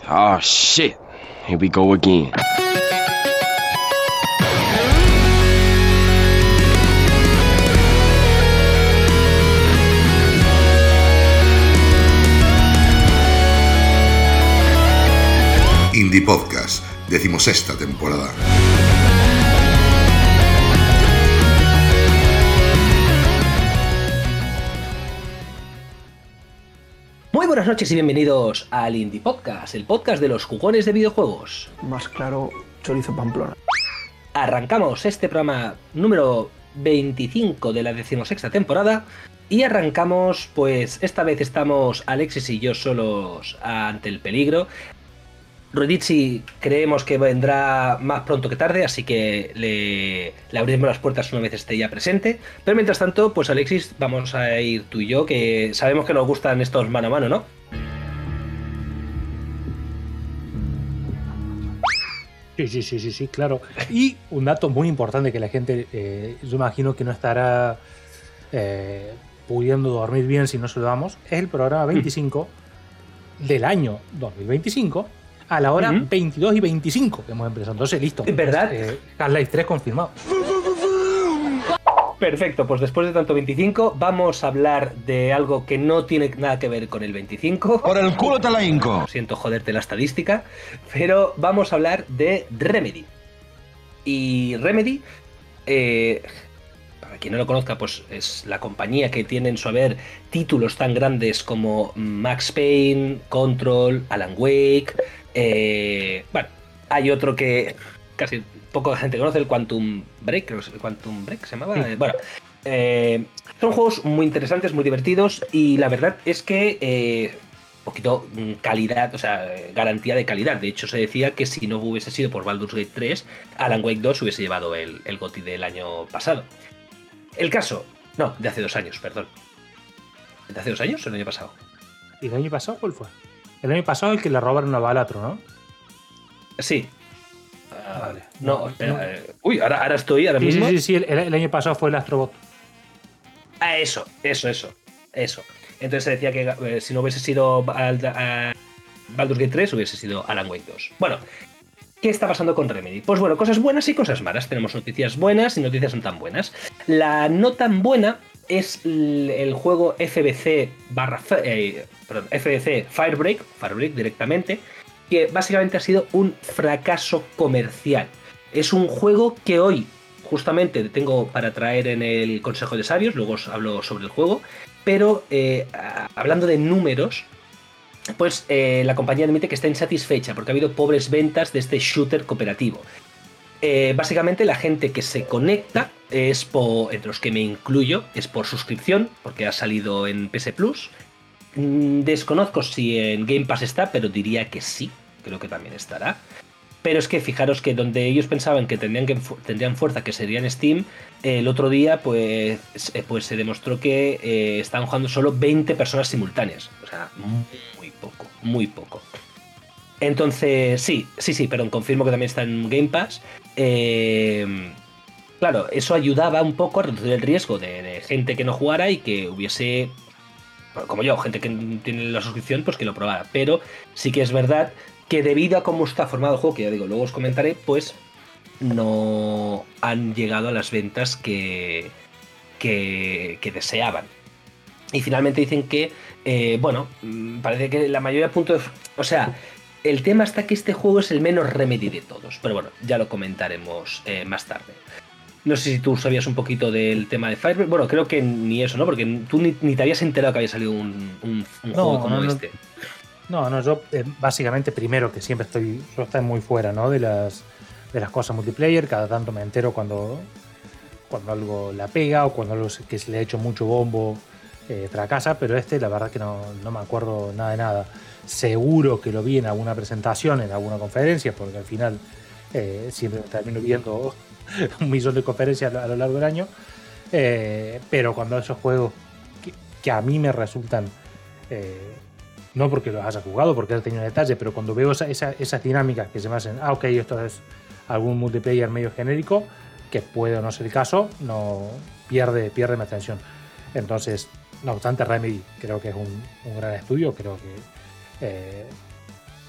Oh shit, here we go again. Indie Podcast, 16ª temporada. Muy buenas noches y bienvenidos al Indie Podcast, el podcast de los jugones de videojuegos. Más claro, chorizo Pamplona. Arrancamos este programa número 25 de la 16ª temporada y arrancamos, pues esta vez estamos Alexis y yo solos ante el peligro. Ruedici creemos que vendrá más pronto que tarde, así que le abriremos las puertas una vez esté ya presente. Pero mientras tanto, pues Alexis, vamos a ir tú y yo, que sabemos que nos gustan estos mano a mano, ¿no? Sí, claro. Y un dato muy importante que la gente, yo imagino que no estará pudiendo dormir bien si no se lo damos, es el programa 25 del año 2025. A la hora 22 y 25 que hemos empezado. Entonces, listo. ¿Verdad? Half-Life 3 confirmado. Perfecto, pues después de tanto 25 vamos a hablar de algo que no tiene nada que ver con el 25. Por el culo te la hinco. Siento joderte la estadística, pero vamos a hablar de Remedy. Y Remedy, para quien no lo conozca, pues es la compañía que tiene en su haber títulos tan grandes como Max Payne, Control, Alan Wake. Bueno, hay otro que casi poca gente conoce, el Quantum Break, creo que el Quantum Break se llamaba. Bueno, son juegos muy interesantes, muy divertidos y la verdad es que poquito calidad, o sea, garantía de calidad. De hecho, se decía que si no hubiese sido por Baldur's Gate 3, Alan Wake 2 hubiese llevado el GOTY del año pasado. El caso, no, de hace 2 años, perdón. ¿De hace 2 años o el año pasado? ¿Y el año pasado cuál fue? El año pasado el que le robaron una bala a otro, ¿no? Sí. Vale. No, espera. Uy, ahora estoy, ahora Sí, mismo. sí, el año pasado fue el Astrobot. Ah, eso. Entonces se decía que si no hubiese sido Baldur's Gate 3, hubiese sido Alan Wake 2. Bueno, ¿qué está pasando con Remedy? Pues bueno, cosas buenas y cosas malas. Tenemos noticias buenas y noticias no tan buenas. La no tan buena es el juego FBC Firebreak directamente, que básicamente ha sido un fracaso comercial. Es un juego que hoy justamente tengo para traer en el Consejo de Sabios, luego os hablo sobre el juego, pero hablando de números, pues la compañía admite que está insatisfecha porque ha habido pobres ventas de este shooter cooperativo. Básicamente la gente que se conecta es entre los que me incluyo, es por suscripción, porque ha salido en PS Plus. Desconozco si en Game Pass está, pero diría que sí, creo que también estará. Pero es que fijaros que donde ellos pensaban que tendrían fuerza, que sería en Steam, el otro día pues se demostró que estaban jugando solo 20 personas simultáneas. O sea, muy poco. Entonces, sí, perdón, confirmo que también está en Game Pass. Claro, eso ayudaba un poco a reducir el riesgo de gente que no jugara y que hubiese, como yo, gente que tiene la suscripción, pues que lo probara. Pero sí que es verdad que debido a cómo está formado el juego, que ya digo, luego os comentaré, pues no han llegado a las ventas que deseaban. Y finalmente dicen que, parece que la mayoría de puntos, o sea, el tema está que este juego es el menos Remedy de todos, pero bueno, ya lo comentaremos más tarde. No sé si tú sabías un poquito del tema de Firebreak. Bueno, creo que ni eso, ¿no? Porque tú ni te habías enterado que había salido un juego como este. No, yo básicamente primero que siempre estoy muy fuera, ¿no? de las cosas multiplayer. Cada tanto me entero cuando algo la pega o cuando algo que se le ha hecho mucho bombo fracasa, pero la verdad que no me acuerdo nada de nada. Seguro que lo vi en alguna presentación, en alguna conferencia, porque al final siempre termino viendo 1 millón de conferencias a lo largo del año, pero cuando esos juegos que a mí me resultan, no porque los haya jugado, porque he tenido detalle, pero cuando veo esas dinámicas que se me hacen, ok, esto es algún multiplayer medio genérico, que puede o no ser el caso, no pierde mi atención. Entonces, no obstante, Remedy creo que es un gran estudio, creo que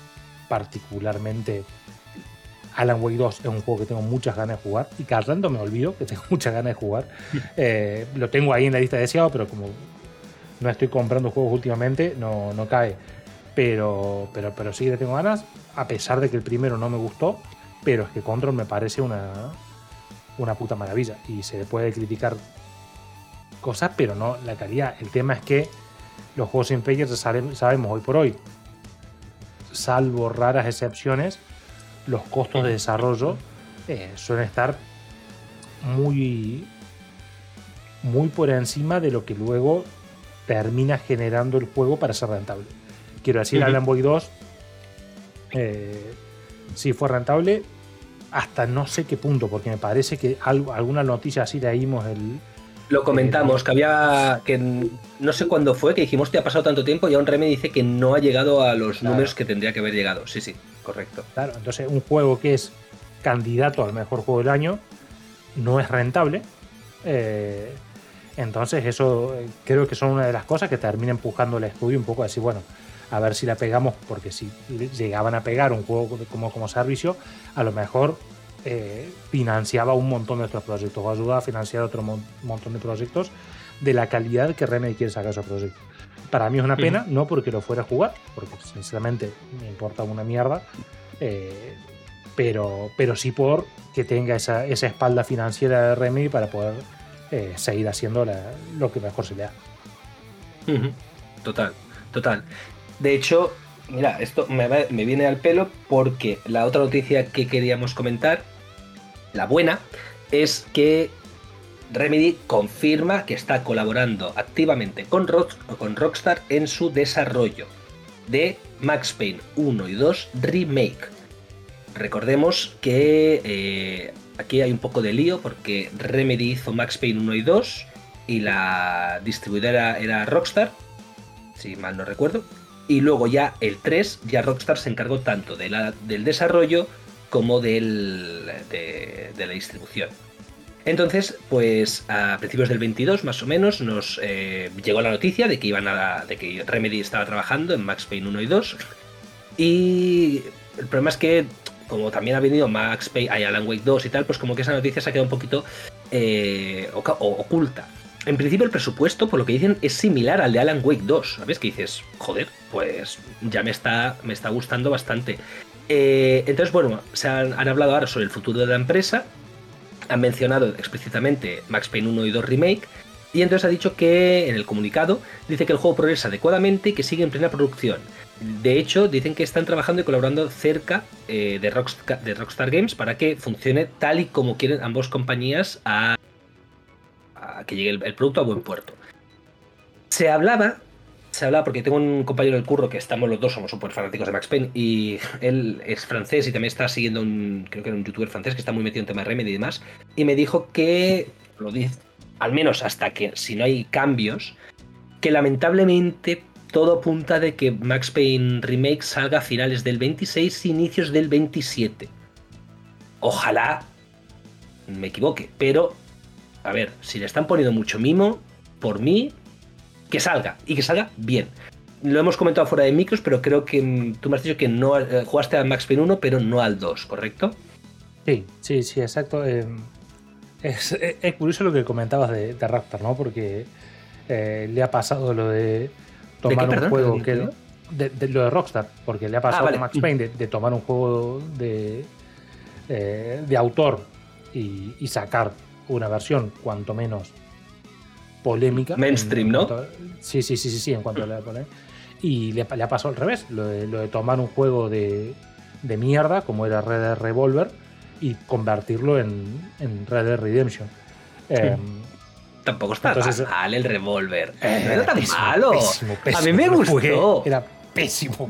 particularmente Alan Wake 2 es un juego que tengo muchas ganas de jugar y cada tanto me olvido que tengo muchas ganas de jugar. Lo tengo ahí en la lista de deseados, pero como no estoy comprando juegos últimamente, no cae. Pero sí le tengo ganas, a pesar de que el primero no me gustó, pero es que Control me parece una puta maravilla y se le puede criticar cosas, pero no la calidad. El tema es que los juegos single player sabemos hoy por hoy, salvo raras excepciones, los costos de desarrollo suelen estar muy por encima de lo que luego termina generando el juego para ser rentable. Quiero decir, Alan Wake 2 sí fue rentable hasta no sé qué punto, porque me parece que alguna noticia así leímos lo comentamos, que no sé cuándo fue, que dijimos que ha pasado tanto tiempo y aún Remedy dice que no ha llegado a los números que tendría que haber llegado. Sí, correcto. Claro, entonces un juego que es candidato al mejor juego del año no es rentable. Entonces eso creo que son una de las cosas que termina empujando el estudio un poco a decir, bueno, a ver si la pegamos, porque si llegaban a pegar un juego como servicio, a lo mejor financiaba un montón de otros proyectos o ayudaba a financiar otro montón de proyectos de la calidad que Remedy quiere sacar a esos proyectos. Para mí es una pena, no porque lo fuera a jugar, porque sinceramente me importa una mierda, pero sí por que tenga esa espalda financiera de Remedy para poder seguir haciendo lo que mejor se le da. Total. De hecho, mira, esto me viene al pelo porque la otra noticia que queríamos comentar, la buena, es que Remedy confirma que está colaborando activamente con Rockstar en su desarrollo de Max Payne 1 y 2 Remake. Recordemos que aquí hay un poco de lío porque Remedy hizo Max Payne 1 y 2 y la distribuidora era Rockstar, si mal no recuerdo. Y luego ya el 3, ya Rockstar se encargó tanto del desarrollo como de la distribución. Entonces, pues a principios del 22 más o menos nos llegó la noticia de que Remedy estaba trabajando en Max Payne 1 y 2. Y el problema es que, como también ha venido Max Payne, hay Alan Wake 2 y tal, pues como que esa noticia se ha quedado un poquito oculta. En principio el presupuesto, por lo que dicen, es similar al de Alan Wake 2, ¿sabes? Que dices, joder, pues ya me está gustando bastante. Entonces, bueno, han hablado ahora sobre el futuro de la empresa, han mencionado explícitamente Max Payne 1 y 2 Remake, y entonces ha dicho que en el comunicado dice que el juego progresa adecuadamente y que sigue en plena producción. De hecho, dicen que están trabajando y colaborando cerca de Rockstar Games para que funcione tal y como quieren ambas compañías a que llegue el producto a buen puerto. Se hablaba porque tengo un compañero del curro que los dos somos súper fanáticos de Max Payne y él es francés y también está siguiendo creo que era un youtuber francés que está muy metido en tema de Remedy y demás, y me dijo que, lo dice, al menos hasta que si no hay cambios, que lamentablemente todo apunta de que Max Payne Remake salga a finales del 26 y inicios del 27. Ojalá me equivoque, pero a ver, si le están poniendo mucho mimo, por mí, que salga, y que salga bien. Lo hemos comentado fuera de micros, pero creo que tú me has dicho que no jugaste al Max Payne 1, pero no al 2, ¿correcto? Sí, exacto. Es curioso lo que comentabas de Rockstar, ¿no? Porque le ha pasado lo de tomar un juego que... lo de Rockstar, porque le ha pasado a Max Payne de tomar un juego de autor y sacar una versión cuanto menos polémica. Mainstream, ¿no? Sí, en cuanto a la polémica. Y le ha pasado al revés, lo de tomar un juego de mierda, como era Red Dead Revolver, y convertirlo en Red Dead Redemption. Tampoco está mal el Revolver. No era tan malo. Pésimo, a mí me gustó. Era pésimo.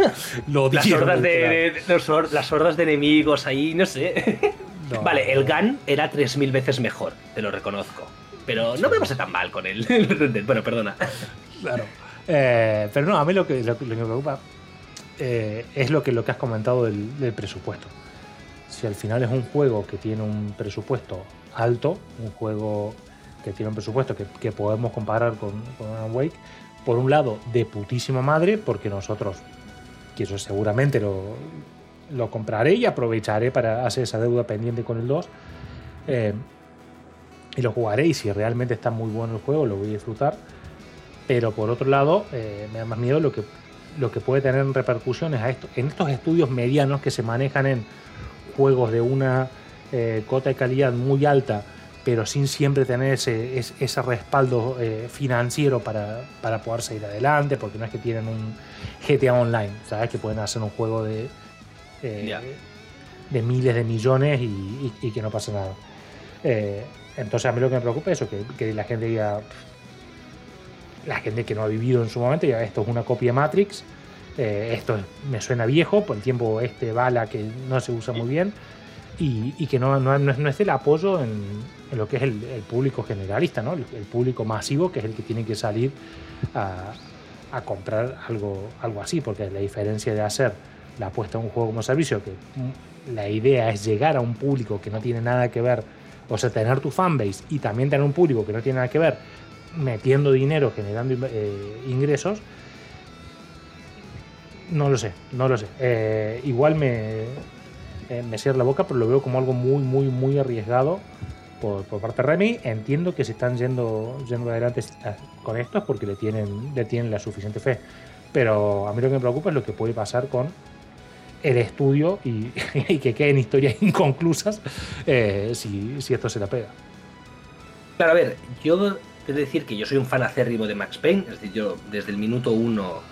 Las hordas de enemigos ahí, no sé. No. Vale, el Gun era 3000 veces mejor, te lo reconozco. Pero no me pasé tan mal con él. Bueno, perdona. Claro. Pero no, a mí lo que me preocupa es lo que has comentado del presupuesto. Si al final es un juego que tiene un presupuesto alto, un juego que tiene un presupuesto que podemos comparar con Alan Wake, por un lado, de putísima madre, porque nosotros que yo seguramente lo compraré y aprovecharé para hacer esa deuda pendiente con el 2. Y lo jugaré, y si realmente está muy bueno el juego lo voy a disfrutar. Pero por otro lado, me da más miedo lo que puede tener en repercusiones en estos estudios medianos que se manejan en juegos de una cota de calidad muy alta, pero sin siempre tener ese respaldo financiero para poder seguir adelante, porque no es que tienen un GTA Online, ¿sabes? Que pueden hacer un juego de miles de millones y que no pase nada. Entonces a mí lo que me preocupa es eso, que la gente diga, la gente que no ha vivido en su momento, ya esto es una copia de Matrix, esto me suena viejo, por el tiempo bala que no se usa muy bien, y que no es el apoyo en lo que es el público generalista, ¿no? El público masivo, que es el que tiene que salir a comprar algo así, porque la diferencia de hacer la apuesta a un juego como servicio, que la idea es llegar a un público que no tiene nada que ver, o sea, tener tu fanbase y también tener un público que no tiene nada que ver, metiendo dinero, generando ingresos. No lo sé. Igual me cierra la boca, pero lo veo como algo muy, muy, muy arriesgado por parte de Remedy. Entiendo que se están yendo adelante con esto es porque le tienen la suficiente fe. Pero a mí lo que me preocupa es lo que puede pasar con el estudio y que queden historias inconclusas si esto se la pega. Claro, a ver, yo he de decir que yo soy un fan acérrimo de Max Payne, es decir, yo desde el minuto 1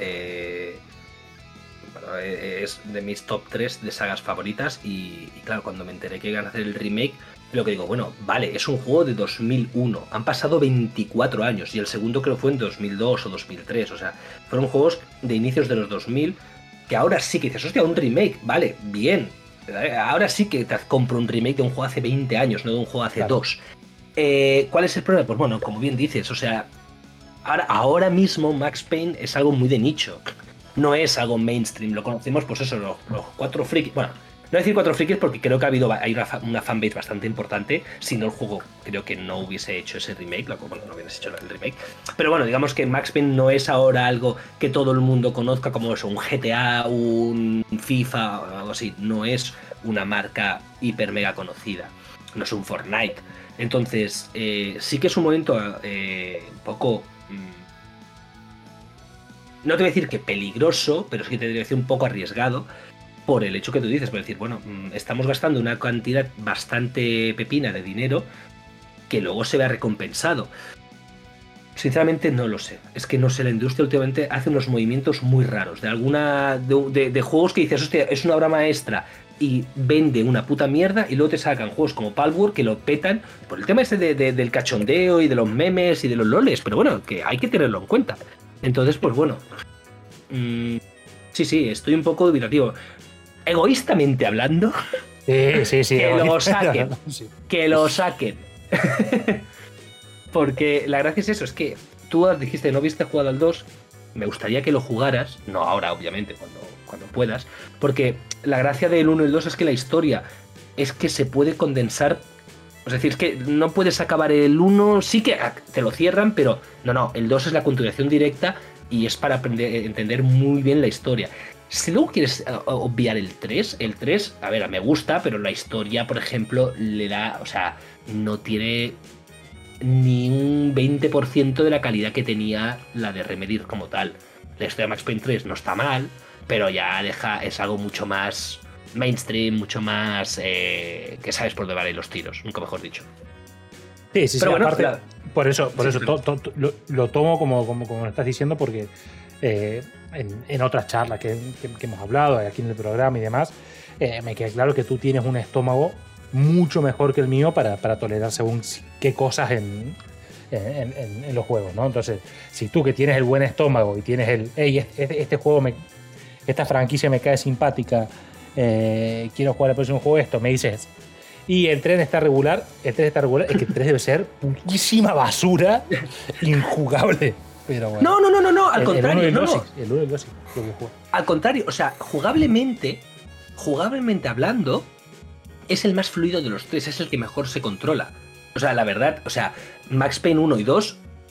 es de mis top 3 de sagas favoritas y claro, cuando me enteré que iban a hacer el remake, lo que digo, bueno, vale, es un juego de 2001, han pasado 24 años y el segundo creo fue en 2002 o 2003, o sea, fueron juegos de inicios de los 2000 que ahora sí que dices, hostia, un remake, vale, bien, ahora sí que te compro un remake de un juego hace 20 años, no de un juego hace 2. ¿Cuál es el problema? Pues bueno, como bien dices, o sea, ahora mismo Max Payne es algo muy de nicho, no es algo mainstream, lo conocemos, pues eso, los 4 frikis, bueno, no decir 4 frikis porque creo que hay una fanbase bastante importante, si no el juego creo que no hubiese hecho ese remake, bueno, no hubieras hecho el remake, pero bueno, digamos que Max Payne no es ahora algo que todo el mundo conozca como eso, un GTA, un FIFA o algo así, no es una marca hiper mega conocida, no es un Fortnite. Entonces, sí que es un momento un poco... no te voy a decir que peligroso, pero sí que te voy a decir un poco arriesgado por el hecho que tú dices, por decir, bueno, estamos gastando una cantidad bastante pepina de dinero que luego se vea recompensado. Sinceramente no lo sé, es que no sé, la industria últimamente hace unos movimientos muy raros, de juegos que dices, hostia, es una obra maestra y vende una puta mierda y luego te sacan juegos como Palworld que lo petan por el tema ese del cachondeo y de los memes y de los loles, pero bueno, que hay que tenerlo en cuenta. Entonces, pues bueno, sí, estoy un poco dubitativo. Egoístamente hablando, sí, que lo saquen. Porque la gracia es eso, es que tú dijiste no viste jugado al 2, me gustaría que lo jugaras, no ahora obviamente, cuando puedas, porque la gracia del 1 y el 2 es que la historia es que se puede condensar, es decir, es que no puedes acabar el 1, sí que te lo cierran, pero no, el 2 es la continuación directa y es para entender muy bien la historia. Si luego quieres obviar el 3, a ver, me gusta, pero la historia, por ejemplo, le da, o sea, no tiene ni un 20% de la calidad que tenía la de Remedy como tal. La historia de Max Payne 3 no está mal, pero ya es algo mucho más mainstream, mucho más que sabes por dónde van los tiros, nunca mejor dicho. Sí, pero bueno, aparte, claro. por eso lo tomo como lo estás diciendo, porque en otras charlas que hemos hablado aquí en el programa y demás, me queda claro que tú tienes un estómago mucho mejor que el mío para tolerar según qué cosas en los juegos, ¿no? Entonces, si tú que tienes el buen estómago y tienes este juego, esta franquicia me cae simpática, quiero jugar el próximo juego, esto, me dices, y el 3 está regular, es que el 3 debe ser putísima basura, injugable. Pero bueno. No, al contrario. El 1 y el 2 sí. Al contrario, o sea, jugablemente hablando, es el más fluido de los 3, es el que mejor se controla. O sea, la verdad, o sea, Max Payne 1 y 2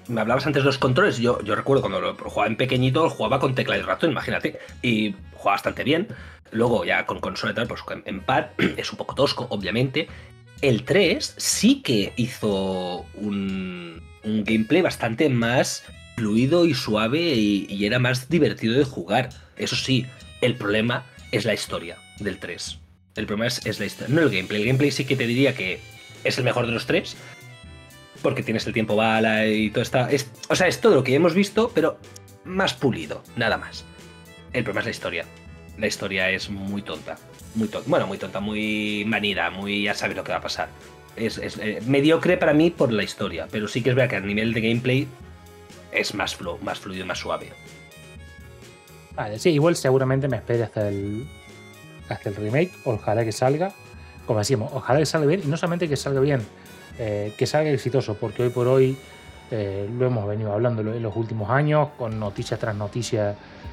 me hablabas antes de los controles. Yo recuerdo cuando lo jugaba en pequeñito, jugaba con tecla y ratón, imagínate. Y jugaba bastante bien. Luego ya con consola y tal, pues en pad es un poco tosco, obviamente. El 3 sí que hizo un gameplay bastante más fluido y suave y era más divertido de jugar. Eso sí, el problema es la historia del 3. El problema es la historia, no el gameplay. El gameplay sí que te diría que es el mejor de los 3, porque tienes el tiempo bala y todo está... o sea, es todo lo que hemos visto, pero más pulido, nada más. El problema es la historia. La historia es muy tonta. Bueno, muy tonta, muy manida, muy ya sabes lo que va a pasar. Es mediocre para mí por la historia, pero sí que es verdad que a nivel de gameplay es más fluido y más suave. Vale, sí, igual seguramente me espere hasta el remake, ojalá que salga. Como decimos, ojalá que salga bien, y no solamente que salga bien, que salga exitoso, porque hoy por hoy lo hemos venido hablando en los últimos años, con noticia tras noticia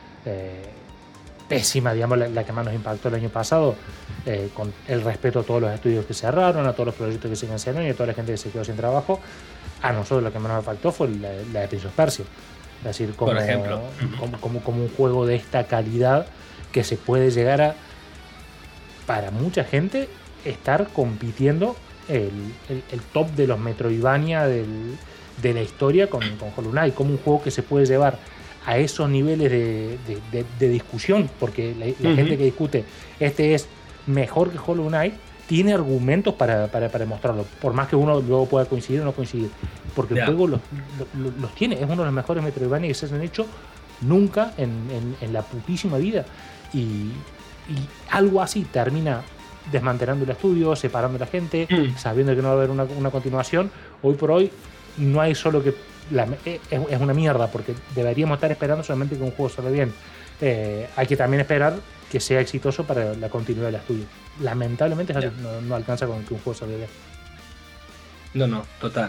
pésima, digamos, la que más nos impactó el año pasado, con el respeto a todos los estudios que cerraron, a todos los proyectos que se cancelaron y a toda la gente que se quedó sin trabajo. A nosotros lo que más nos impactó fue la de Prince of Persia. Es decir, como, por ejemplo, como un juego de esta calidad que se puede llegar a, para mucha gente, estar compitiendo el top de los Metroidvania de la historia con Hollow Knight, como un juego que se puede llevar a esos niveles de discusión, porque la gente que discute este es mejor que Hollow Knight tiene argumentos para demostrarlo, por más que uno luego pueda coincidir o no coincidir, porque el juego los tiene, es uno de los mejores Metroidvania que se han hecho nunca en la putísima vida, y algo así termina desmantelando el estudio, separando a la gente, sabiendo que no va a haber una continuación. Hoy por hoy no hay solo que es una mierda, porque deberíamos estar esperando solamente que un juego salga bien. Hay que también esperar que sea exitoso para la continuidad del estudio. Lamentablemente no alcanza con que un juego salga bien. No, total.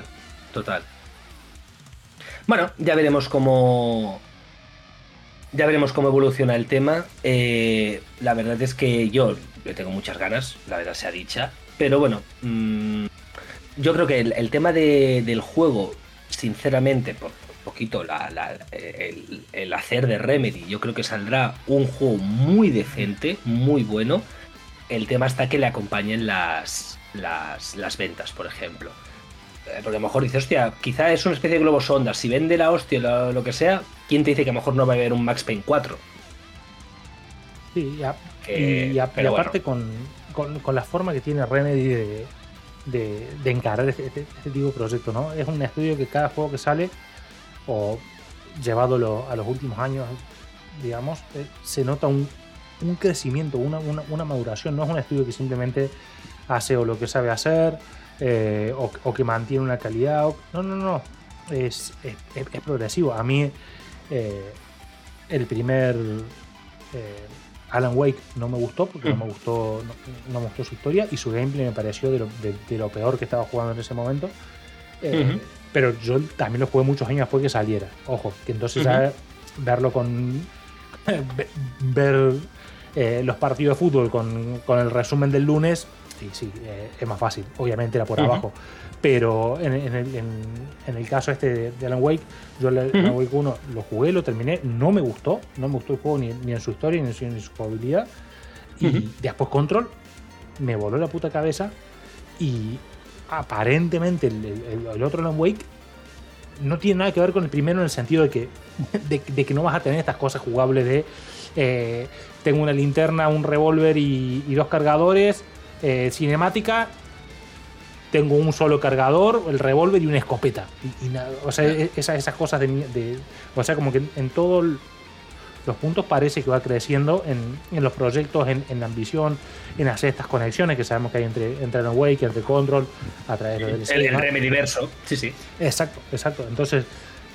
Bueno, ya veremos cómo evoluciona el tema. La verdad es que yo le tengo muchas ganas, la verdad sea dicha. Pero bueno, yo creo que el tema del juego, sinceramente, por poquito el hacer de Remedy, yo creo que saldrá un juego muy decente, muy bueno. El tema está que le acompañen las ventas, por ejemplo. Porque a lo mejor dices, hostia, quizá es una especie de globo sonda. Si vende la hostia, lo que sea, ¿quién te dice que a lo mejor no va a haber un Max Payne 4? Sí, y aparte bueno, con la forma que tiene Remedy de encarar este tipo de proyecto, ¿no? Es un estudio que cada juego que sale, o llevado a los últimos años, digamos, se nota un crecimiento, una maduración. No es un estudio que simplemente hace o lo que sabe hacer, o que mantiene una calidad. No. Es progresivo. A mí el primer Alan Wake no me gustó, porque no me gustó su historia, y su gameplay me pareció de lo peor que estaba jugando en ese momento. Pero yo también lo jugué muchos años después que saliera. Ojo, que entonces verlo ver los partidos de fútbol con el resumen del lunes, sí, es más fácil. Obviamente era por abajo. Pero en el caso este de Alan Wake, yo Alan Wake 1 lo jugué, lo terminé, no me gustó el juego ni en su historia ni en su jugabilidad. Y después Control me voló la puta cabeza, y aparentemente el otro Alan Wake no tiene nada que ver con el primero, en el sentido de que no vas a tener estas cosas jugables de tengo una linterna, un revólver y 2 cargadores, cinemática, tengo un solo cargador, el revólver y una escopeta. Y nada, o sea, esas cosas o sea, como que en todos los puntos parece que va creciendo en los proyectos, en la ambición, en hacer estas conexiones que sabemos que hay entre Alan Wake, entre Control, a través del el Remediverso. Sí. Exacto. Entonces,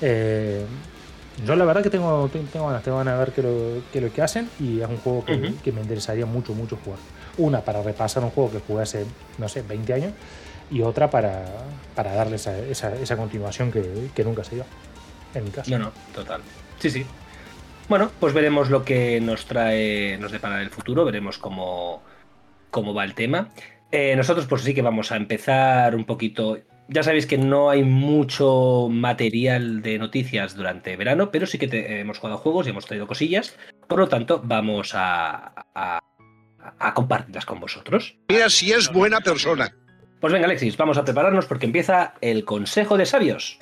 yo la verdad que tengo ganas de ver qué lo hacen, y es un juego que me interesaría mucho jugar. Una, para repasar un juego que jugué hace, no sé, 20 años, y otra para darle esa continuación que nunca se dio, en mi caso. No, total. Sí. Bueno, pues veremos lo que nos depara el futuro, veremos cómo va el tema. Nosotros pues sí que vamos a empezar un poquito, Ya sabéis que no hay mucho material de noticias durante verano, pero sí que hemos jugado juegos y hemos traído cosillas. Por lo tanto, vamos a compartirlas con vosotros. Mira si es buena persona. Pues venga, Alexis, vamos a prepararnos porque empieza el Consejo de Sabios.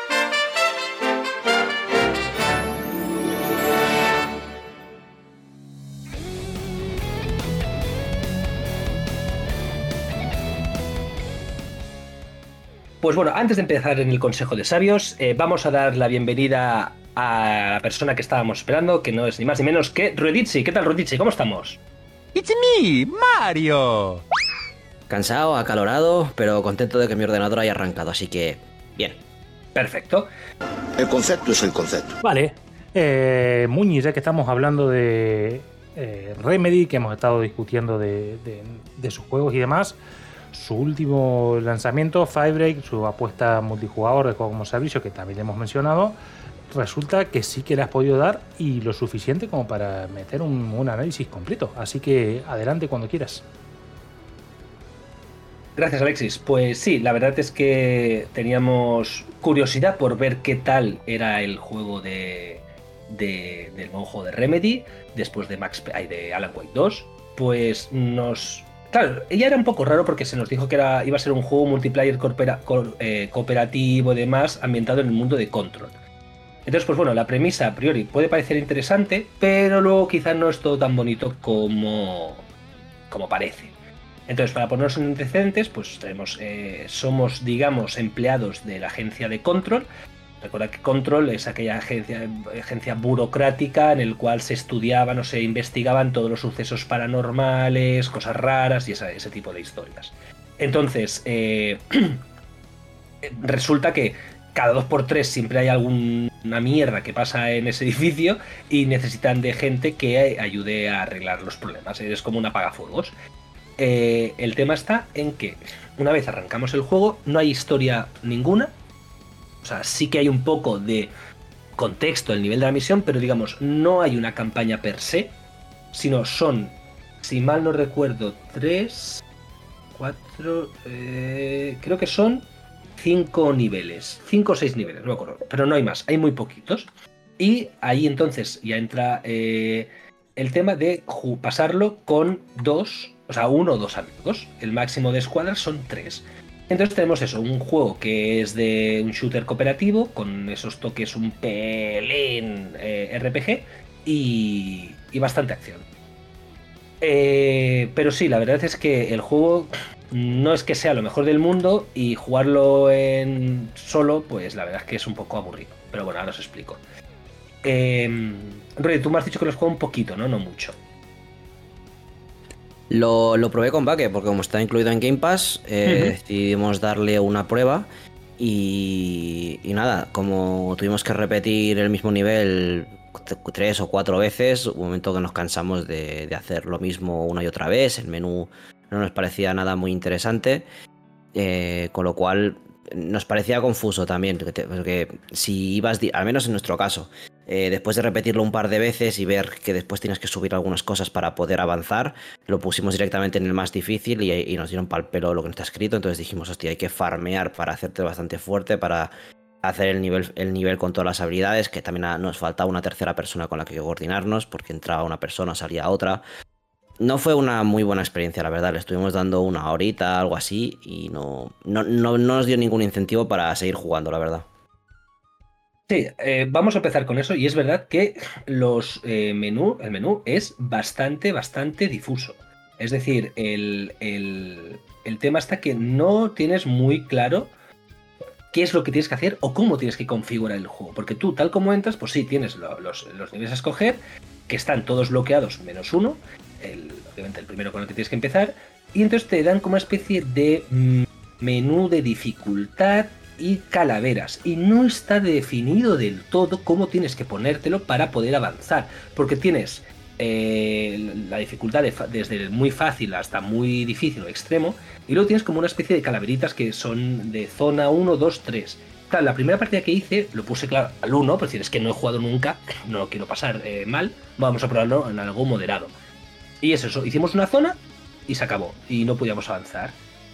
Pues bueno, antes de empezar en el Consejo de Sabios, vamos a dar la bienvenida a la persona que estábamos esperando, que no es ni más ni menos que Ruedici. ¿Qué tal, Ruedici? ¿Cómo estamos? It's me, Mario. Cansado, acalorado, pero contento de que mi ordenador haya arrancado, así que bien. Perfecto. El concepto es el concepto. Vale. Muñiz, ya que estamos hablando de Remedy, que hemos estado discutiendo de sus juegos y demás, su último lanzamiento, Firebreak, su apuesta multijugador de juego como servicio, que también le hemos mencionado, resulta que sí que le has podido dar y lo suficiente como para meter un análisis completo. Así que adelante cuando quieras. Gracias, Alexis. Pues sí, la verdad es que teníamos curiosidad por ver qué tal era el juego del nuevo juego de Remedy después de Alan Wake 2. Pues Claro, ya era un poco raro porque se nos dijo que iba a ser un juego multiplayer cooperativo y demás, ambientado en el mundo de Control. Entonces, pues bueno, la premisa a priori puede parecer interesante, pero luego quizás no es todo tan bonito como parece. Entonces, para ponernos en antecedentes, pues somos, digamos, empleados de la agencia de Control. Recuerda que Control es aquella agencia burocrática en el cual se estudiaban o se investigaban todos los sucesos paranormales, cosas raras y ese tipo de historias. Entonces, resulta que cada 2x3 siempre hay alguna mierda que pasa en ese edificio y necesitan de gente que ayude a arreglar los problemas. Es como un apagafuegos. El tema está en que una vez arrancamos el juego no hay historia ninguna. O sea, sí que hay un poco de contexto al nivel de la misión, pero digamos, no hay una campaña per se, sino son, si mal no recuerdo, 3, 4, creo que son 5 niveles, 5 o 6 niveles, no me acuerdo, pero no hay más, hay muy poquitos. Y ahí entonces ya entra el tema de pasarlo con 2, o sea, 1 o 2 amigos. El máximo de escuadras son 3. Entonces tenemos eso, un juego que es de un shooter cooperativo, con esos toques un pelín RPG y bastante acción. Pero sí, la verdad es que el juego no es que sea lo mejor del mundo y jugarlo en solo, pues la verdad es que es un poco aburrido. Pero bueno, ahora os explico. Roy, tú me has dicho que lo has jugado un poquito, ¿no? No mucho. Lo probé con Baque, porque como está incluido en Game Pass, decidimos darle una prueba y nada, como tuvimos que repetir el mismo nivel 3 o 4 veces, un momento que nos cansamos de hacer lo mismo una y otra vez, el menú no nos parecía nada muy interesante, con lo cual nos parecía confuso también, porque si ibas, al menos en nuestro caso, después de repetirlo un par de veces y ver que después tienes que subir algunas cosas para poder avanzar, lo pusimos directamente en el más difícil y nos dieron pal pelo lo que no está escrito. Entonces dijimos, hostia, hay que farmear para hacerte bastante fuerte, para hacer el nivel con todas las habilidades, que también nos faltaba una tercera persona con la que coordinarnos, porque entraba una persona, salía otra. No fue una muy buena experiencia, la verdad. Le estuvimos dando una horita, algo así, y no nos dio ningún incentivo para seguir jugando, la verdad. Sí, vamos a empezar con eso y es verdad que el menú es bastante difuso. Es decir, el tema está que no tienes muy claro qué es lo que tienes que hacer o cómo tienes que configurar el juego. Porque tú, tal como entras, pues sí, tienes los niveles a escoger, que están todos bloqueados menos uno, obviamente el primero con el que tienes que empezar, y entonces te dan como una especie de menú de dificultad y calaveras, y no está definido del todo cómo tienes que ponértelo para poder avanzar, porque tienes la dificultad desde muy fácil hasta muy difícil o extremo, y luego tienes como una especie de calaveritas que son de zona 1, 2, 3. Claro, la primera partida que hice lo puse claro al 1, por decir, es que no he jugado nunca, no lo quiero pasar mal, vamos a probarlo en algo moderado. Y es eso, hicimos una zona y se acabó, y no podíamos avanzar.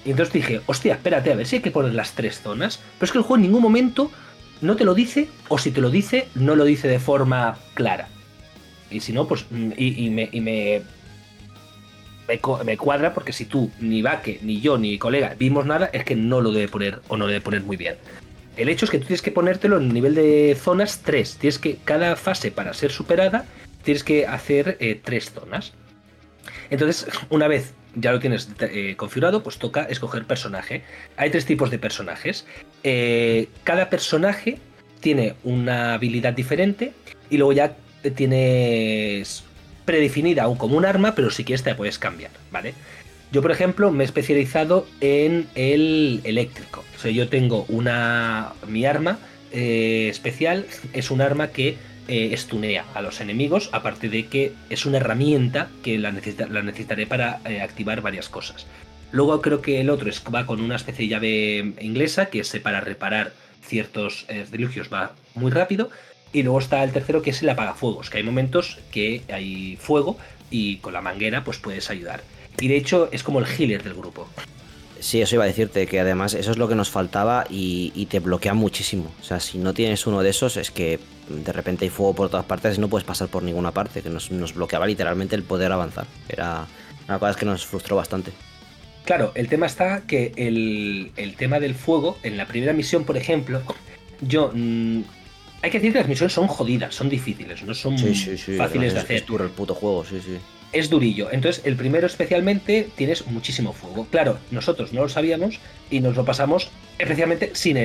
Y entonces dije, hostia, espérate, a ver si hay que poner las 3 zonas. Pero es que el juego en ningún momento no te lo dice, o si te lo dice, no lo dice de forma clara. Y si no, pues. Me cuadra, porque si tú, ni Baque, ni yo, ni mi colega vimos nada, es que no lo debe poner, o no lo debe poner muy bien. El hecho es que tú tienes que ponértelo en nivel de zonas 3. Tienes que, cada fase para ser superada, tienes que hacer 3 zonas. Entonces, una vez ya lo tienes configurado, pues toca escoger personaje. Hay 3 tipos de personajes. Cada personaje tiene una habilidad diferente y luego ya tienes predefinida aún como un arma, pero si quieres te la puedes cambiar, ¿vale? Yo, por ejemplo, me he especializado en el eléctrico. O sea, yo tengo mi arma especial, es un arma que estunea a los enemigos, aparte de que es una herramienta que la necesitaré para activar varias cosas. Luego creo que el otro va con una especie de llave inglesa, que es para reparar ciertos artilugios, va muy rápido. Y luego está el tercero, que es el apagafuegos, que hay momentos que hay fuego y con la manguera pues puedes ayudar. Y de hecho es como el healer del grupo. Sí, eso iba a decirte, que además eso es lo que nos faltaba y te bloquea muchísimo. O sea, si no tienes uno de esos, es que de repente hay fuego por todas partes y no puedes pasar por ninguna parte, que nos bloqueaba literalmente el poder avanzar. Era una cosa que nos frustró bastante. Claro, el tema está que el tema del fuego, en la primera misión, por ejemplo, yo... hay que decir que las misiones son jodidas, son difíciles, no son fáciles de hacer. Es duro el puto juego, sí. Es durillo. Entonces, el primero especialmente tienes muchísimo fuego. Claro, nosotros no lo sabíamos y nos lo pasamos especialmente sin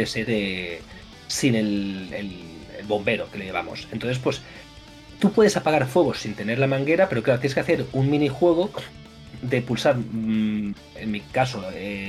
el bombero que le llevamos. Entonces, pues, tú puedes apagar fuegos sin tener la manguera, pero claro, tienes que hacer un minijuego de pulsar, en mi caso,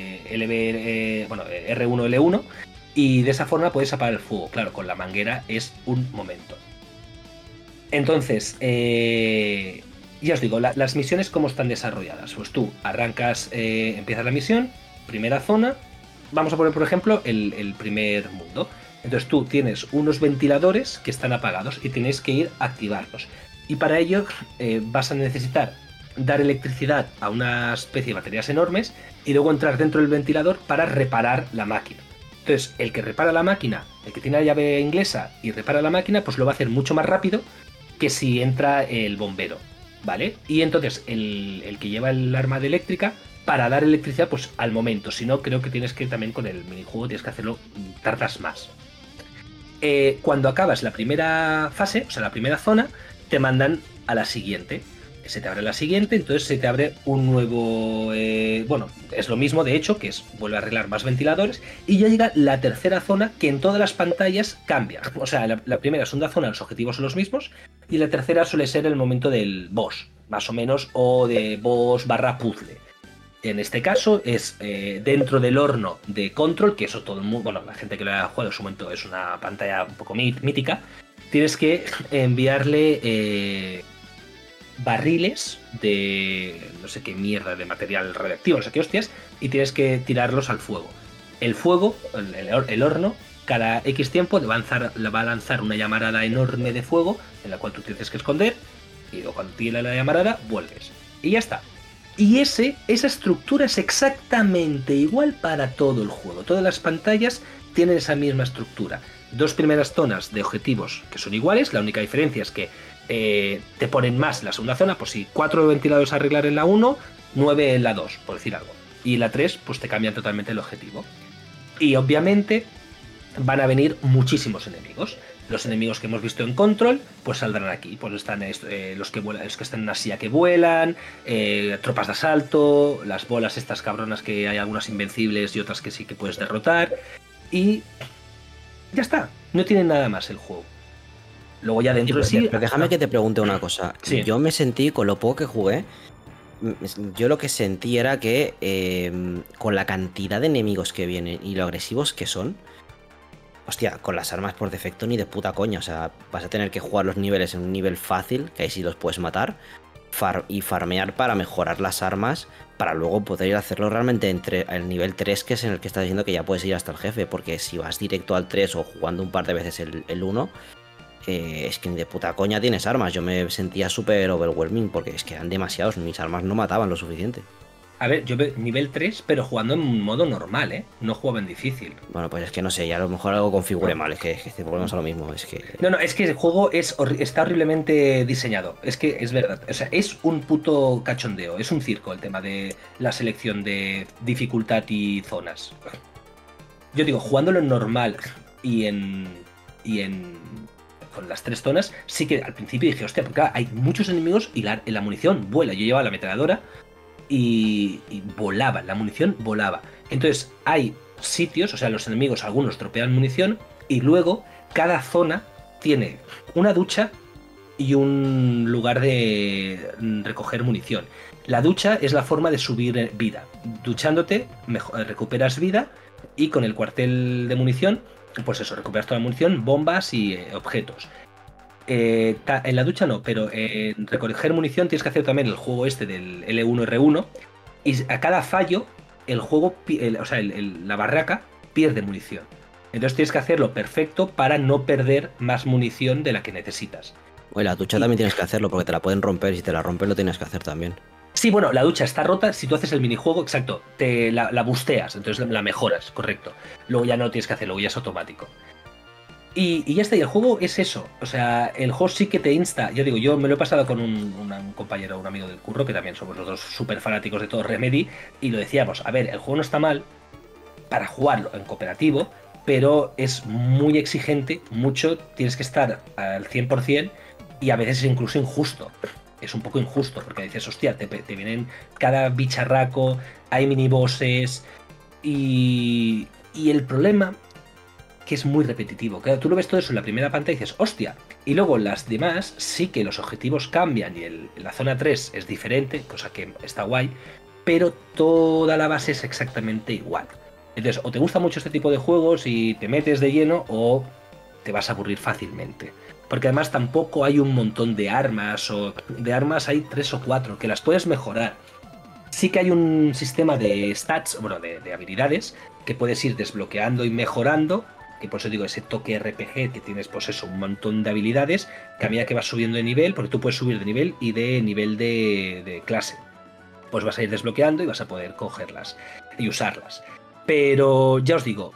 R1, L1, y de esa forma puedes apagar el fuego. Claro, con la manguera es un momento. Entonces, ya os digo, las misiones cómo están desarrolladas. Pues tú arrancas, empiezas la misión, primera zona, vamos a poner por ejemplo el primer mundo. Entonces tú tienes unos ventiladores que están apagados y tienes que ir a activarlos. Y para ello vas a necesitar dar electricidad a una especie de baterías enormes y luego entrar dentro del ventilador para reparar la máquina. Entonces el que repara la máquina, el que tiene la llave inglesa y repara la máquina, pues lo va a hacer mucho más rápido que si entra el bombero, ¿vale? Y entonces el que lleva el arma de eléctrica, para dar electricidad pues al momento, si no creo que tienes que también con el minijuego tienes que hacerlo, tardas más. Cuando acabas la primera fase, o sea la primera zona, te mandan a la siguiente. Se te abre la siguiente, entonces se te abre un nuevo... bueno, es lo mismo de hecho, que es vuelve a arreglar más ventiladores, y ya llega la tercera zona, que en todas las pantallas cambia. O sea, la primera segunda zona, los objetivos son los mismos, y la tercera suele ser el momento del boss, más o menos, o de boss / puzzle. En este caso es dentro del horno de Control, que eso todo el mundo, bueno, la gente que lo ha jugado en su momento es una pantalla un poco mítica. Tienes que enviarle barriles de no sé qué mierda de material radiactivo, no sé qué hostias, y tienes que tirarlos al fuego. El fuego, el horno, cada X tiempo va a lanzar una llamarada enorme de fuego en la cual tú tienes que esconder, y luego cuando tira la llamarada vuelves. Y ya está. Y esa estructura es exactamente igual para todo el juego. Todas las pantallas tienen esa misma estructura. 2 primeras zonas de objetivos que son iguales, la única diferencia es que te ponen más en la segunda zona, pues si 4 ventiladores a arreglar en la 1, 9 en la 2, por decir algo. Y en la 3, pues te cambian totalmente el objetivo. Y obviamente van a venir muchísimos enemigos. Los enemigos que hemos visto en Control, pues saldrán aquí. Pues están los que están en una silla que vuelan, tropas de asalto, las bolas estas cabronas que hay algunas invencibles y otras que sí que puedes derrotar. Y ya está, no tiene nada más el juego. Luego ya dentro de sí... Pero déjame que te pregunte una cosa. Sí. Yo me sentí, con lo poco que jugué, yo lo que sentí era que con la cantidad de enemigos que vienen y lo agresivos que son, hostia, con las armas por defecto ni de puta coña. O sea, vas a tener que jugar los niveles en un nivel fácil, que ahí sí los puedes matar, y farmear para mejorar las armas, para luego poder ir a hacerlo realmente entre el nivel 3, que es en el que estás diciendo que ya puedes ir hasta el jefe, porque si vas directo al 3 o jugando un par de veces el 1, es que ni de puta coña tienes armas. Yo me sentía súper overwhelming porque es que eran demasiados, mis armas no mataban lo suficiente. A ver, yo veo nivel 3, pero jugando en modo normal, ¿eh? No jugaba en difícil. Bueno, pues es que no sé, ya a lo mejor algo configure mal, es que volvemos a lo mismo, es que... No, es que el juego está horriblemente diseñado. Es que es verdad. O sea, es un puto cachondeo. Es un circo el tema de la selección de dificultad y zonas. Yo digo, jugándolo en normal y en con las 3 zonas, sí que al principio dije, hostia, porque hay muchos enemigos y la munición vuela. Yo llevaba la ametralladora y volaba, la munición volaba. Entonces hay sitios, o sea, los enemigos, algunos tropean munición y luego cada zona tiene una ducha y un lugar de recoger munición. La ducha es la forma de subir vida. Duchándote, recuperas vida y con el cuartel de munición, pues eso, recuperas toda la munición, bombas y objetos. En la ducha no, pero en recoger munición tienes que hacer también el juego este del L1R1 y a cada fallo el juego, la barraca pierde munición. Entonces tienes que hacerlo perfecto para no perder más munición de la que necesitas. Oye, la ducha también tienes que hacerlo porque te la pueden romper y si te la rompen lo tienes que hacer también. Sí, bueno, la ducha está rota, si tú haces el minijuego, exacto, la busteas, entonces la mejoras, correcto. Luego ya no tienes que hacerlo, ya es automático. Y ya está, y el juego es eso, o sea, el juego sí que te insta, yo digo, yo me lo he pasado con un compañero, un amigo del curro, que también somos los dos súper fanáticos de todo Remedy, y lo decíamos, a ver, el juego no está mal para jugarlo en cooperativo, pero es muy exigente, mucho, tienes que estar al 100% y a veces es incluso injusto. Es un poco injusto, porque dices, hostia, te vienen cada bicharraco, hay minibosses y el problema que es muy repetitivo. Claro, tú lo ves todo eso en la primera pantalla y dices, hostia, y luego las demás sí que los objetivos cambian y la zona 3 es diferente, cosa que está guay, pero toda la base es exactamente igual. Entonces, o te gusta mucho este tipo de juegos y te metes de lleno o te vas a aburrir fácilmente. Porque además tampoco hay un montón de armas, o de armas hay 3 o 4 que las puedes mejorar. Sí que hay un sistema de stats, bueno, de habilidades, que puedes ir desbloqueando y mejorando, que por eso digo ese toque RPG, que tienes pues eso, un montón de habilidades, que a medida que vas subiendo de nivel, porque tú puedes subir de nivel y de nivel de clase, pues vas a ir desbloqueando y vas a poder cogerlas y usarlas. Pero ya os digo,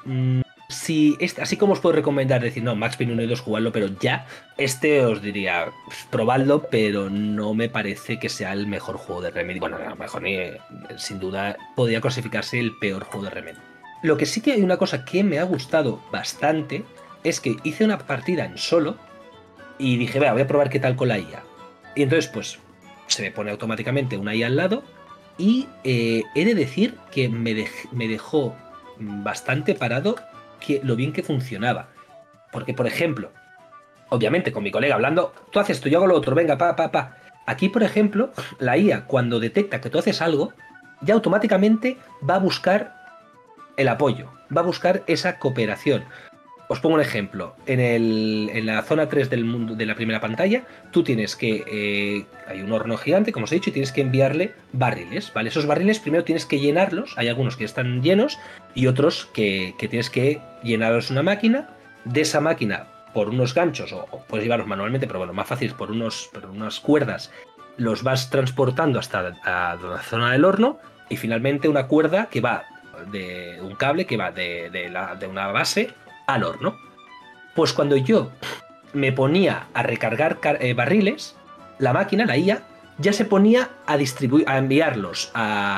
así como os puedo recomendar decir, no, Max Payne 1 y 2 jugadlo, pero ya, os diría, probadlo, pero no me parece que sea el mejor juego de Remedy. Bueno, a lo mejor sin duda podría clasificarse el peor juego de Remedy. Lo que sí que hay una cosa que me ha gustado bastante es que hice una partida en solo y dije, voy a probar qué tal con la IA. Y entonces, pues, se me pone automáticamente una IA al lado y he de decir que me dejó bastante parado lo bien que funcionaba. Porque, por ejemplo, obviamente con mi colega hablando, tú haces esto, yo hago lo otro, venga, pa. Aquí, por ejemplo, la IA, cuando detecta que tú haces algo, ya automáticamente va a buscar el apoyo, va a buscar esa cooperación. Os pongo un ejemplo. En la zona 3 del mundo de la primera pantalla, tú tienes que... hay un horno gigante, como os he dicho, y tienes que enviarle barriles, ¿vale? Esos barriles primero tienes que llenarlos. Hay algunos que están llenos y otros que tienes que llenarlos en una máquina. De esa máquina, por unos ganchos, o puedes llevarlos manualmente, pero bueno, más fácil, por unas cuerdas, los vas transportando hasta la zona del horno y finalmente una cuerda que va de un cable que va de una base al horno. Pues cuando yo me ponía a recargar barriles, la máquina, la IA, ya se ponía a enviarlos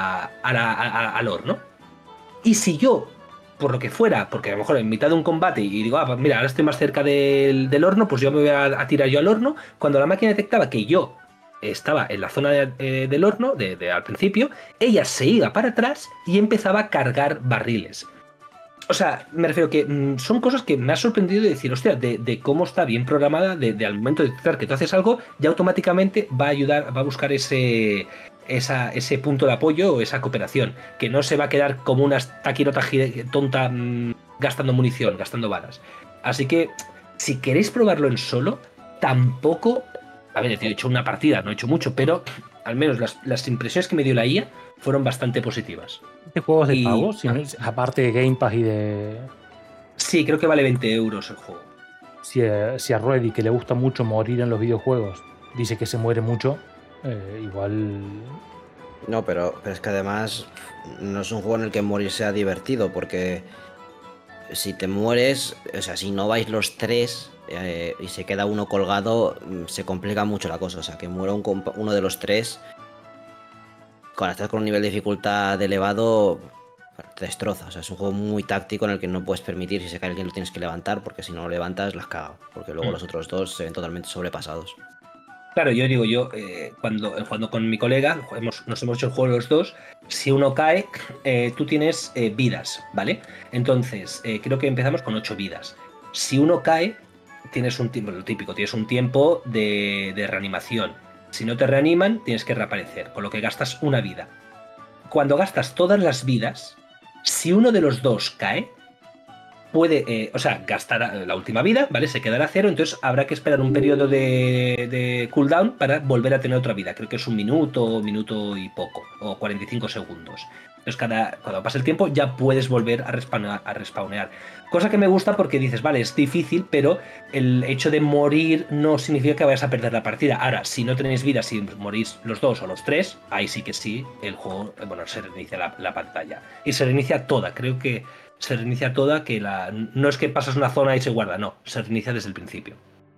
al horno. Y si yo, por lo que fuera, porque a lo mejor en mitad de un combate y digo, pues mira, ahora estoy más cerca del horno, pues yo me voy a tirar yo al horno, cuando la máquina detectaba que yo estaba en la zona del horno, al principio, ella se iba para atrás y empezaba a cargar barriles. O sea, me refiero que son cosas que me ha sorprendido de decir, hostia, de cómo está bien programada, al momento de detectar que tú haces algo, ya automáticamente va a ayudar, va a buscar ese punto de apoyo o esa cooperación, que no se va a quedar como una taquirota tonta gastando munición, gastando balas. Así que, si queréis probarlo en solo, tampoco... A ver, he hecho una partida, no he hecho mucho, pero al menos las impresiones que me dio la IA fueron bastante positivas. ¿Este juego es de pago? Aparte de Game Pass y de... Sí, creo que vale 20 euros el juego. Si a Reddy, que le gusta mucho morir en los videojuegos, dice que se muere mucho, igual No, pero es que además no es un juego en el que morir sea divertido, porque si te mueres, o sea, si no vais los tres y se queda uno colgado, se complica mucho la cosa. O sea, que muera uno de los tres, cuando estás con un nivel de dificultad elevado, te destroza. O sea, es un juego muy táctico en el que no puedes permitir, si se cae alguien lo tienes que levantar, porque si no lo levantas, las cagas. Porque luego los otros dos se ven totalmente sobrepasados. Claro, jugando con mi colega, nos hemos hecho el juego los dos. Si uno cae, tú tienes vidas, ¿vale? Entonces, creo que empezamos con 8 vidas. Si uno cae, tienes un tiempo, lo típico, tienes un tiempo de reanimación. Si no te reaniman, tienes que reaparecer, con lo que gastas una vida. Cuando gastas todas las vidas, si uno de los dos cae, puede, gastar la última vida, ¿vale? Se quedará a 0, entonces habrá que esperar un periodo de cooldown para volver a tener otra vida. Creo que es un minuto y poco, o 45 segundos. Entonces cuando pasa el tiempo ya puedes volver a respawnear. Cosa que me gusta porque dices, vale, es difícil, pero el hecho de morir no significa que vayas a perder la partida. Ahora, si no tenéis vida, si morís los 2 o los 3, ahí sí que sí, el juego, se reinicia la pantalla. Y se reinicia toda, creo que se reinicia toda, que no es que pasas una zona y se guarda, no, se reinicia desde el principio.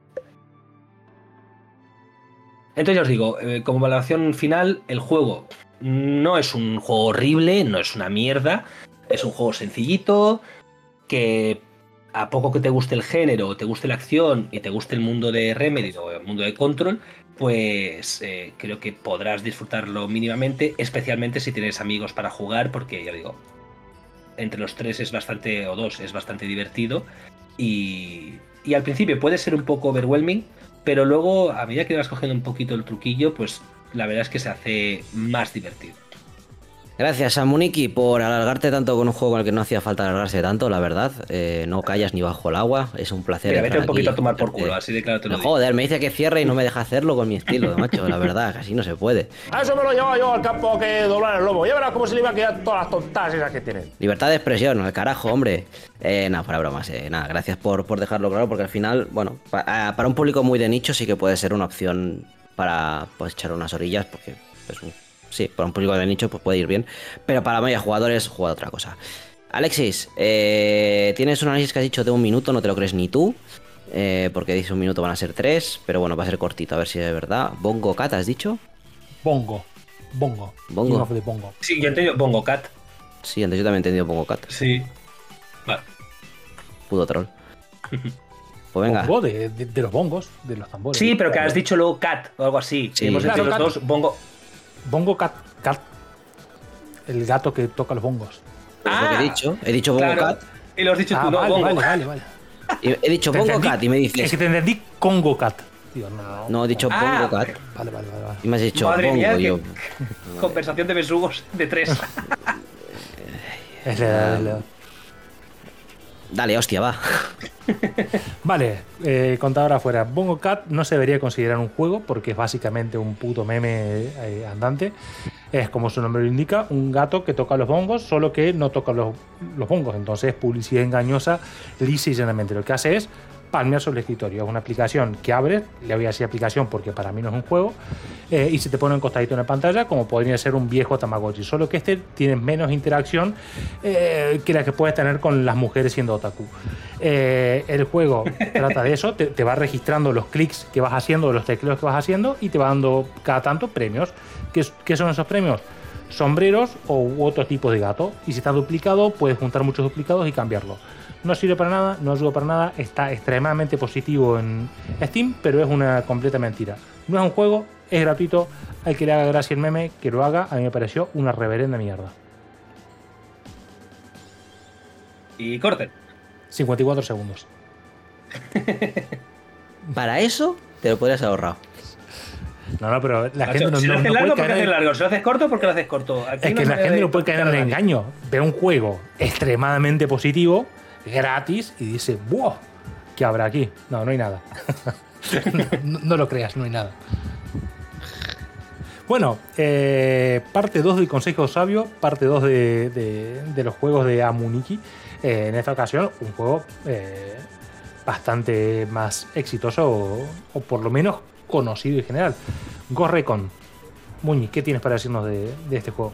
Entonces ya os digo, como valoración final, el juego no es un juego horrible, no es una mierda, es un juego sencillito, que a poco que te guste el género, te guste la acción y te guste el mundo de Remedy o el mundo de Control, pues creo que podrás disfrutarlo mínimamente, especialmente si tienes amigos para jugar, porque ya digo, entre los 3 es bastante, o 2 es bastante divertido, y al principio puede ser un poco overwhelming, pero luego a medida que vas cogiendo un poquito el truquillo, pues la verdad es que se hace más divertido. Gracias a Muniki por alargarte tanto con un juego con el que no hacía falta alargarse tanto, la verdad. No callas ni bajo el agua, es un placer. Mira, vete un poquito a tomar por culo, así de claro te lo digo. Joder, me dice que cierre y no me deja hacerlo con mi estilo, macho, la verdad, así no se puede. A eso me lo llevaba yo al campo que doblar el lomo. Ya verás cómo se le iba a quedar todas las tontadas esas que tienen. Libertad de expresión, al carajo, hombre. Nada, fuera bromas, nada, gracias por dejarlo claro, porque al final, bueno, para un público muy de nicho sí que puede ser una opción para pues, echar unas orillas, porque es sí, para un público de nicho pues puede ir bien, pero para varios jugadores juega otra cosa. Alexis, tienes un análisis que has dicho de 1 minuto, no te lo crees ni tú, porque dice 1 minuto van a ser 3, pero bueno, va a ser cortito, a ver si es verdad. ¿Bongo Cat has dicho? Bongo. Bongo. Sí, yo he entendido Bongo Cat. Sí, antes yo también he entendido Bongo Cat. Sí. Vale. Pudo troll. Pues venga. Bongo de los bongos, de los tambores. Sí, pero que has dicho luego Cat o algo así. Sí, hemos claro, dicho los dos Bongo. Bongo Cat. El gato que toca los bongos. Es lo que he dicho Bongo claro. Cat. Y lo has dicho tú, no, vale, Bongo. Vale. Y he dicho Bongo Cat y me dices. Es que te entendí Congo Cat. Tío, no, he dicho Bongo Cat. Vale. Y me has dicho Madre Bongo. mía, Yo. Conversación de besugos de 3. Es la... Dale, hostia, va. Vale, contador afuera. Bongo Cat no se debería considerar un juego porque es básicamente un puto meme andante. Es como su nombre lo indica, un gato que toca los bongos, solo que no toca los bongos. Entonces es publicidad engañosa, lisa y llanamente. Lo que hace es palmear sobre el escritorio. Es una aplicación que abres, le voy a decir aplicación porque para mí no es un juego, y se te pone un costadito en la pantalla como podría ser un viejo Tamagotchi, solo que este tiene menos interacción que la que puedes tener con las mujeres siendo otaku. El juego trata de eso, te va registrando los clics que vas haciendo, los tecleos que vas haciendo y te va dando cada tanto premios. ¿Qué son esos premios? Sombreros u otro tipo de gato, y si está duplicado puedes juntar muchos duplicados y cambiarlo. No sirve para nada, no ayuda para nada, está extremadamente positivo en Steam, pero es una completa mentira. No es un juego, es gratuito, al que le haga gracia el meme, que lo haga, a mí me pareció una reverenda mierda. Y corten. 54 segundos. Para eso te lo podrías haber ahorrado. No, pero la Nacho, gente si lo no haces puede largo, caer porque haces largo. Si lo haces corto, porque lo haces corto. Aquí es que la gente no puede caer en el engaño. Ve un juego extremadamente positivo, gratis, y dice, ¡buah! ¿Qué habrá aquí? No hay nada. no lo creas, no hay nada. Bueno, parte 2 del Consejo Sabio, parte 2 de los juegos de Amuniki. En esta ocasión, un juego bastante más exitoso o por lo menos conocido en general. Ghost Recon. Muñi, ¿qué tienes para decirnos de este juego?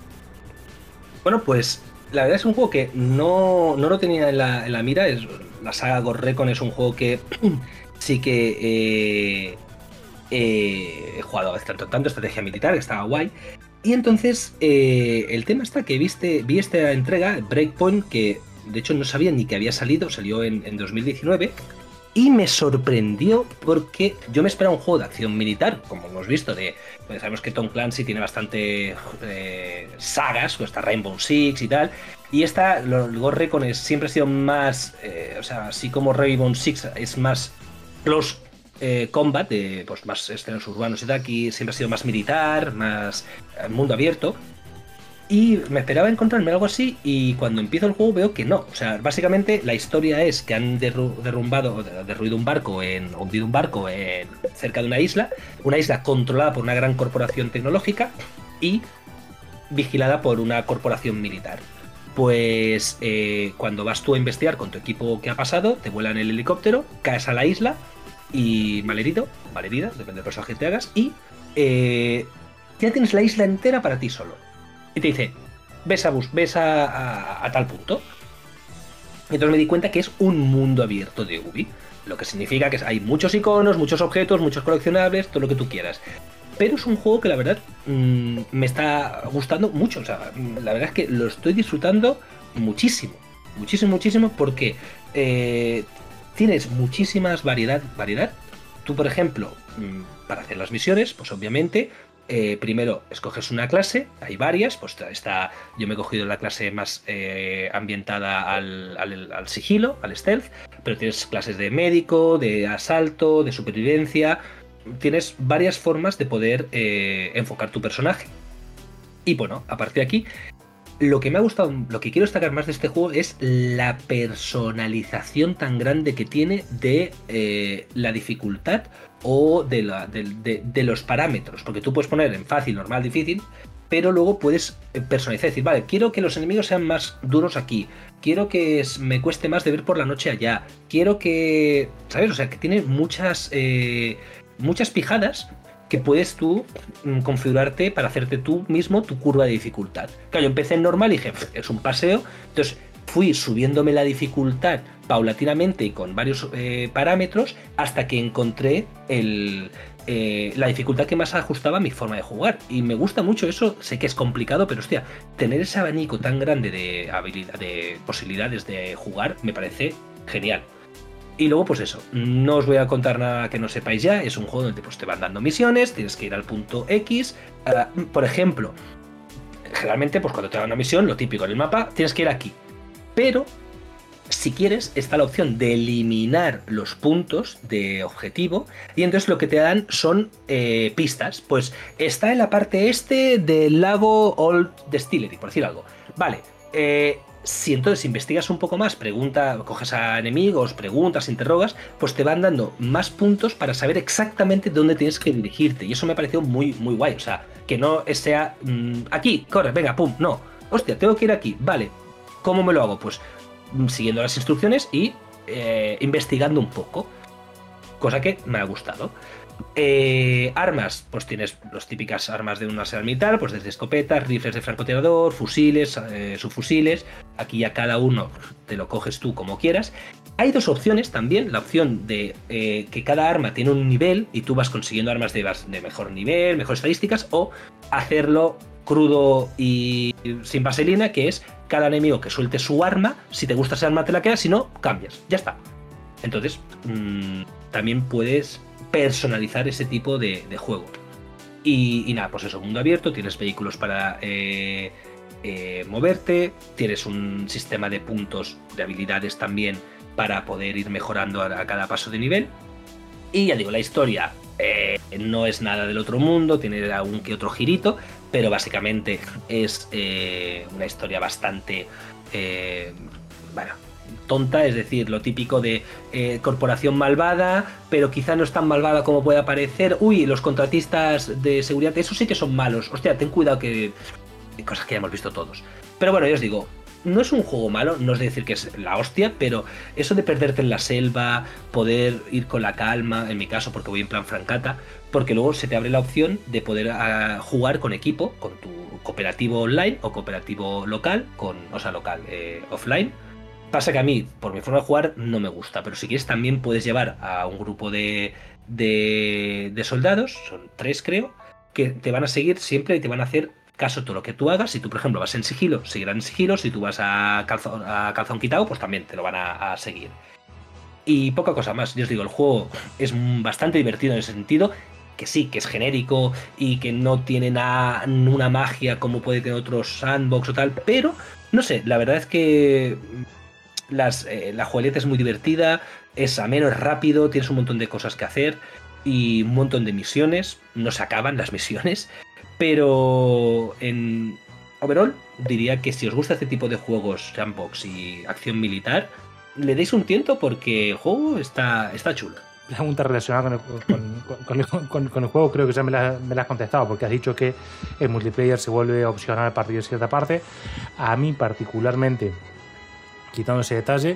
Bueno, pues la verdad es un juego que no lo tenía en la mira. La saga Ghost Recon es un juego que sí que he jugado tanto estrategia militar, que estaba guay. Y entonces el tema está que vi esta entrega, Breakpoint, que de hecho no sabía ni que había salió en 2019. Y me sorprendió porque yo me esperaba un juego de acción militar, como hemos visto, pues sabemos que Tom Clancy tiene bastante sagas, pues está Rainbow Six y tal, y el Ghost Recon siempre ha sido más, o sea, así como Rainbow Six es más close combat, pues más escenarios urbanos y tal, aquí siempre ha sido más militar, más mundo abierto. Y me esperaba encontrarme algo así, y cuando empiezo el juego veo que no. O sea, básicamente la historia es que han hundido un barco cerca de una isla controlada por una gran corporación tecnológica y vigilada por una corporación militar. Pues cuando vas tú a investigar con tu equipo qué ha pasado, te vuelan el helicóptero, caes a la isla y malherida, depende del personaje que te hagas, y ya tienes la isla entera para ti solo. Y te dice, ves a tal punto. Y entonces me di cuenta que es un mundo abierto de Ubi, lo que significa que hay muchos iconos, muchos objetos, muchos coleccionables, todo lo que tú quieras. Pero es un juego que la verdad me está gustando mucho. O sea, la verdad es que lo estoy disfrutando muchísimo, porque tienes muchísimas variedad. Tú, por ejemplo, para hacer las misiones, pues obviamente primero escoges una clase, hay varias, pues yo me he cogido la clase más ambientada al sigilo, al stealth, pero tienes clases de médico, de asalto, de supervivencia, tienes varias formas de poder enfocar tu personaje. Y bueno, a partir de aquí, lo que me ha gustado, lo que quiero destacar más de este juego es la personalización tan grande que tiene de la dificultad o de los parámetros, porque tú puedes poner en fácil, normal, difícil, pero luego puedes personalizar, decir, vale, quiero que los enemigos sean más duros aquí, quiero que me cueste más de ver por la noche allá, quiero que, ¿sabes? O sea, que tiene muchas pijadas que puedes tú configurarte para hacerte tú mismo tu curva de dificultad. Claro, yo empecé en normal y dije, es un paseo, entonces fui subiéndome la dificultad paulatinamente y con varios parámetros hasta que encontré la dificultad que más ajustaba a mi forma de jugar. Y me gusta mucho eso, sé que es complicado, pero hostia, tener ese abanico tan grande de posibilidades de jugar me parece genial. Y luego, pues eso, no os voy a contar nada que no sepáis ya, es un juego donde pues, te van dando misiones, tienes que ir al punto X. Por ejemplo, generalmente, pues cuando te dan una misión, lo típico en el mapa, tienes que ir aquí. Pero, si quieres, está la opción de eliminar los puntos de objetivo, y entonces lo que te dan son pistas. Pues está en la parte este del lago Old Distillery, por decir algo. Vale, si entonces investigas un poco más, coges a enemigos, preguntas, interrogas, pues te van dando más puntos para saber exactamente dónde tienes que dirigirte. Y eso me pareció muy, muy guay. O sea, que no sea aquí, corre, venga, pum, no. Hostia, tengo que ir aquí, vale. ¿Cómo me lo hago? Pues siguiendo las instrucciones y investigando un poco. Cosa que me ha gustado. Armas, pues tienes las típicas armas de una arsenal militar, pues desde escopetas, rifles de francotirador, fusiles, subfusiles. Aquí ya cada uno te lo coges tú como quieras. Hay dos opciones también, la opción de que cada arma tiene un nivel y tú vas consiguiendo armas de mejor nivel, mejores estadísticas, o hacerlo crudo y sin vaselina, que es cada enemigo que suelte su arma, si te gusta esa arma te la quedas, si no, cambias, ya está. Entonces, también puedes personalizar ese tipo de juego. Y nada, pues eso, mundo abierto, tienes vehículos para moverte, tienes un sistema de puntos de habilidades también para poder ir mejorando a cada paso de nivel. Y ya digo, la historia no es nada del otro mundo, tiene algún que otro girito, pero básicamente es una historia bastante tonta, es decir, lo típico de corporación malvada, pero quizá no es tan malvada como puede parecer. Uy, los contratistas de seguridad, esos sí que son malos. Hostia, ten cuidado, que cosas que ya hemos visto todos. Pero bueno, yo os digo, no es un juego malo, no es decir que es la hostia, pero eso de perderte en la selva, poder ir con la calma, en mi caso porque voy en plan francata, porque luego se te abre la opción de poder jugar con equipo, con tu cooperativo online o cooperativo local, offline. Pasa que a mí, por mi forma de jugar, no me gusta, pero si quieres también puedes llevar a un grupo de soldados, son 3 creo, que te van a seguir siempre y te van a hacer caso todo lo que tú hagas. Si tú, por ejemplo, vas en sigilo, seguirán en sigilo. Si tú vas a calzón quitado, pues también te lo van a seguir. Y poca cosa más. Yo os digo, el juego es bastante divertido en ese sentido, que sí, que es genérico y que no tiene una magia como puede tener otros sandbox o tal, pero no sé, la verdad es que la jugabilidad es muy divertida, es ameno, es rápido, tienes un montón de cosas que hacer y un montón de misiones. No se acaban las misiones, pero en overall diría que si os gusta este tipo de juegos sandbox y acción militar, le deis un tiento porque el juego está chulo. Pregunta relacionada con el juego, creo que ya me la has contestado, porque has dicho que el multiplayer se vuelve opcional a partir de cierta parte. A mí particularmente, quitando ese detalle,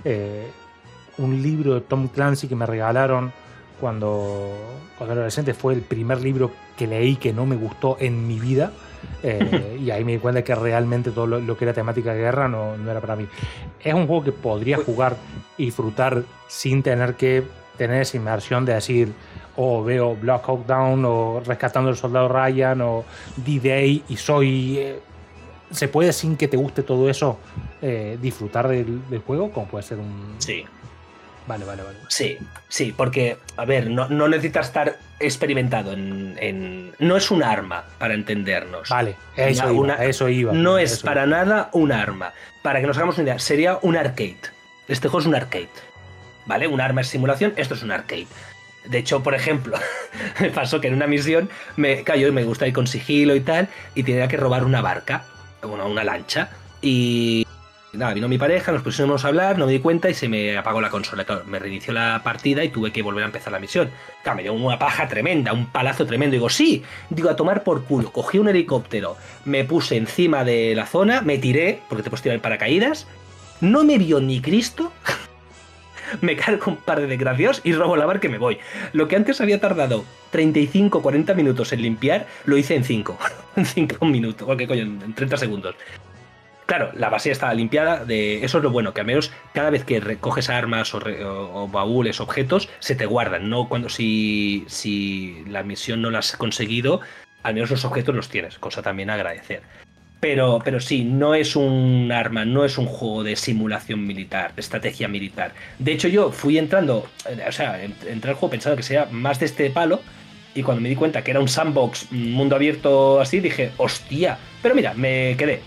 un libro de Tom Clancy que me regalaron cuando era adolescente fue el primer libro que leí que no me gustó en mi vida, y ahí me di cuenta que realmente todo lo que era temática de guerra no era para mí. Es un juego que podría jugar y disfrutar sin tener que tener esa inmersión de decir, veo Black Hawk Down o Rescatando al Soldado Ryan o D-Day y soy... ¿Se puede, sin que te guste todo eso, disfrutar del juego? Como puede ser un... Sí. Vale. Sí, porque, a ver, no necesitas estar experimentado no es un arma, para entendernos. Vale, eso iba. No es para nada un arma. Para que nos hagamos una idea, sería un arcade. Este juego es un arcade. ¿Vale? Un arma es simulación, esto es un arcade. De hecho, por ejemplo, me pasó que en una misión me gusta ir con sigilo y tal, y tenía que robar una barca, una lancha, y nada, vino mi pareja, nos pusimos a hablar, no me di cuenta y se me apagó la consola. Claro, me reinició la partida y tuve que volver a empezar la misión. Claro, me dio una paja tremenda, un palazo tremendo. Digo, a tomar por culo. Cogí un helicóptero, me puse encima de la zona, me tiré, porque te puedes tirar en paracaídas, no me vio ni Cristo. Me cargo un par de desgraciados y robo la barca y me voy. Lo que antes había tardado 35-40 minutos en limpiar, lo hice en 5. En 5 minutos. ¿O qué coño? En 30 segundos. Claro, la base estaba limpiada. Eso es lo bueno, que al menos cada vez que recoges armas o baúles, objetos, se te guardan. No cuando si la misión no la has conseguido, al menos los objetos los tienes. Cosa también a agradecer. Pero sí, no es un arma, no es un juego de simulación militar, de estrategia militar. De hecho, yo fui entré al juego pensando que sería más de este palo, y cuando me di cuenta que era un sandbox, un mundo abierto así, dije, hostia, pero mira, me quedé.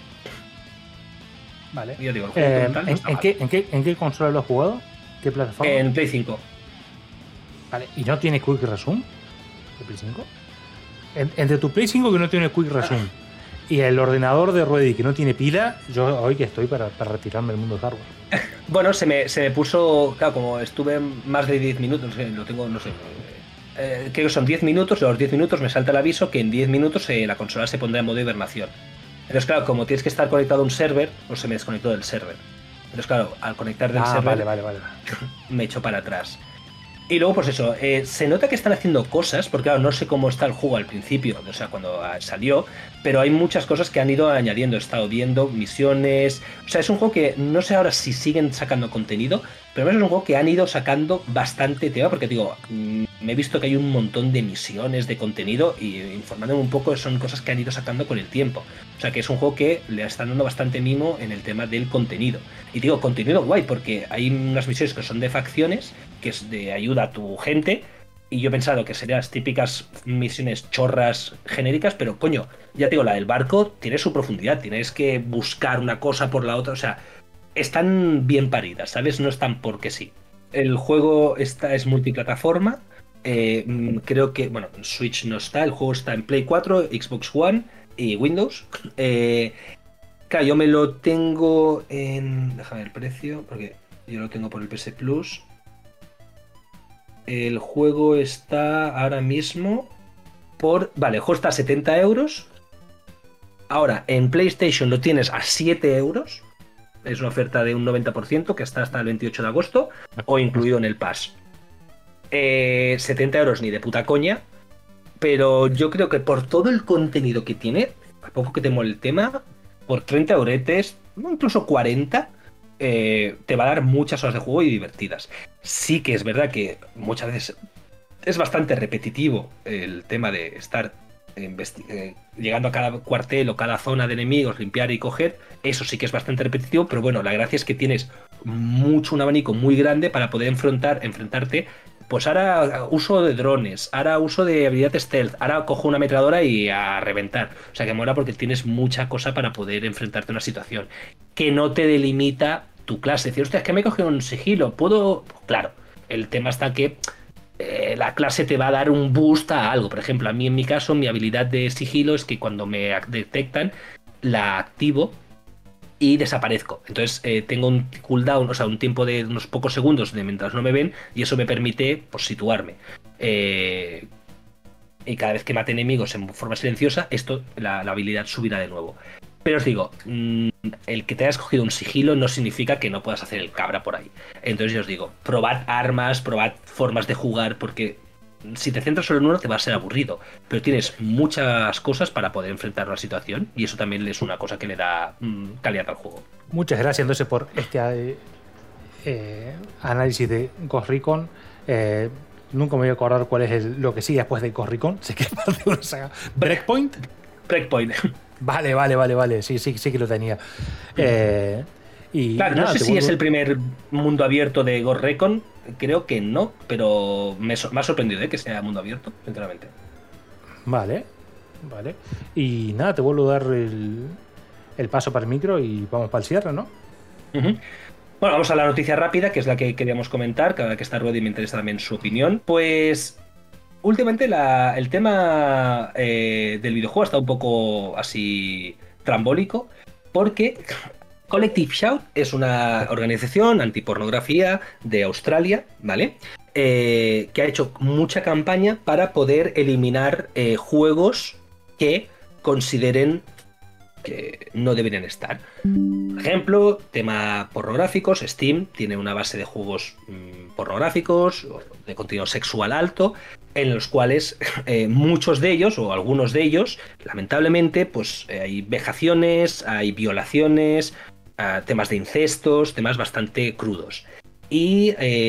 Vale. Yo digo, el juego ¿En qué consola lo has jugado? ¿Qué plataforma? En Play 5. Vale, ¿y no tiene Quick Resume? ¿De Play 5? Entre tu Play 5 que no tiene Quick Resume y el ordenador de Ruedi que no tiene pila, yo hoy que estoy para retirarme del mundo de hardware. Bueno, se me puso, claro, como estuve más de 10 minutos, no sé, lo tengo, no sé, creo que son 10 minutos, a los 10 minutos me salta el aviso que en 10 minutos la consola se pondrá en modo hibernación. Entonces, claro, como tienes que estar conectado a un server, pues se me desconectó del server. Entonces, claro, al conectar del server, vale. me echo para atrás. Y luego, pues eso, se nota que están haciendo cosas, porque claro, no sé cómo está el juego al principio, o sea, cuando salió, pero hay muchas cosas que han ido añadiendo. He estado viendo misiones, o sea, es un juego que no sé ahora si siguen sacando contenido, pero es un juego que han ido sacando bastante tema, porque digo, me he visto que hay un montón de misiones, de contenido, y informándome un poco, son cosas que han ido sacando con el tiempo. O sea, que es un juego que le están dando bastante mimo en el tema del contenido. Y digo, contenido guay, porque hay unas misiones que son de facciones, que es de ayuda a tu gente, y yo he pensado que serían las típicas misiones chorras genéricas, pero coño, ya te digo, la del barco tiene su profundidad, tienes que buscar una cosa por la otra, o sea, están bien paridas, ¿sabes? No están porque sí. El juego es multiplataforma, creo que, bueno, en Switch no está, el juego está en Play 4, Xbox One y Windows. Claro, yo me lo tengo en... Déjame ver el precio, porque yo lo tengo por el PS Plus. El juego está ahora mismo por... Vale, el juego está a 70 euros. Ahora, en PlayStation lo tienes a 7 euros. Es una oferta de un 90% que está hasta el 28 de agosto o incluido en el Pass. 70 euros ni de puta coña, pero yo creo que por todo el contenido que tiene, a poco que te mole el tema, por 30 euretes, incluso 40, te va a dar muchas horas de juego y divertidas. Sí que es verdad que muchas veces es bastante repetitivo el tema de estar llegando a cada cuartel o cada zona de enemigos, limpiar y coger. Eso sí que es bastante repetitivo, pero bueno, la gracia es que tienes un abanico muy grande para poder enfrentarte. Pues ahora uso de drones, ahora uso de habilidad stealth, ahora cojo una ametralladora y a reventar. O sea que mola porque tienes mucha cosa para poder enfrentarte a una situación que no te delimita tu clase. Decir, hostia, es que me he cogido un sigilo, ¿puedo? Claro, el tema está que la clase te va a dar un boost a algo. Por ejemplo, a mí en mi caso, mi habilidad de sigilo es que cuando me detectan, la activo y desaparezco. Entonces tengo un cooldown, o sea, un tiempo de unos pocos segundos de mientras no me ven, y eso me permite pues situarme. Y cada vez que mate enemigos en forma silenciosa, la habilidad subirá de nuevo. Pero os digo, el que te hayas cogido un sigilo no significa que no puedas hacer el cabra por ahí. Entonces yo os digo, probad armas, probad formas de jugar, porque si te centras solo en uno te va a ser aburrido, pero tienes muchas cosas para poder enfrentar una situación y eso también es una cosa que le da calidad al juego. Muchas gracias entonces por este análisis de Ghost Recon. Nunca me voy a acordar cuál es lo que sigue después de Ghost Recon. Sé que es parte de una saga. ¿Breakpoint? Breakpoint. Vale. Sí que lo tenía. Claro, no sé si es el primer mundo abierto de Ghost Recon. Creo que no, pero me ha sorprendido que sea mundo abierto, sinceramente. Vale. Y nada, te vuelvo a dar el paso para el micro y vamos para el cierre, ¿no? Uh-huh. Bueno, vamos a la noticia rápida, que es la que queríamos comentar, cada vez que está Ruedi me interesa también su opinión. Pues últimamente el tema del videojuego está un poco así trambólico, porque Collective Shout es una organización antipornografía de Australia, ¿vale? Que ha hecho mucha campaña para poder eliminar juegos que consideren que no deberían estar. Por ejemplo, tema pornográficos. Steam tiene una base de juegos pornográficos, de contenido sexual alto, en los cuales muchos de ellos, o algunos de ellos, lamentablemente, pues hay vejaciones, hay violaciones, temas de incestos, temas bastante crudos. Y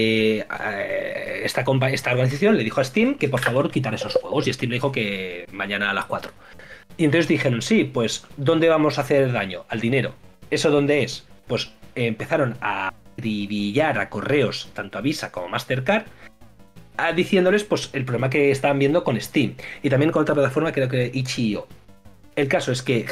esta organización le dijo a Steam que por favor quitar esos juegos, y Steam le dijo que mañana a las 4. Y entonces dijeron, sí, pues ¿dónde vamos a hacer daño? Al dinero. ¿Eso dónde es? Pues empezaron a acribillar a correos, tanto a Visa como a Mastercard, diciéndoles pues el problema que estaban viendo con Steam. Y también con otra plataforma, creo que itch.io. El caso es que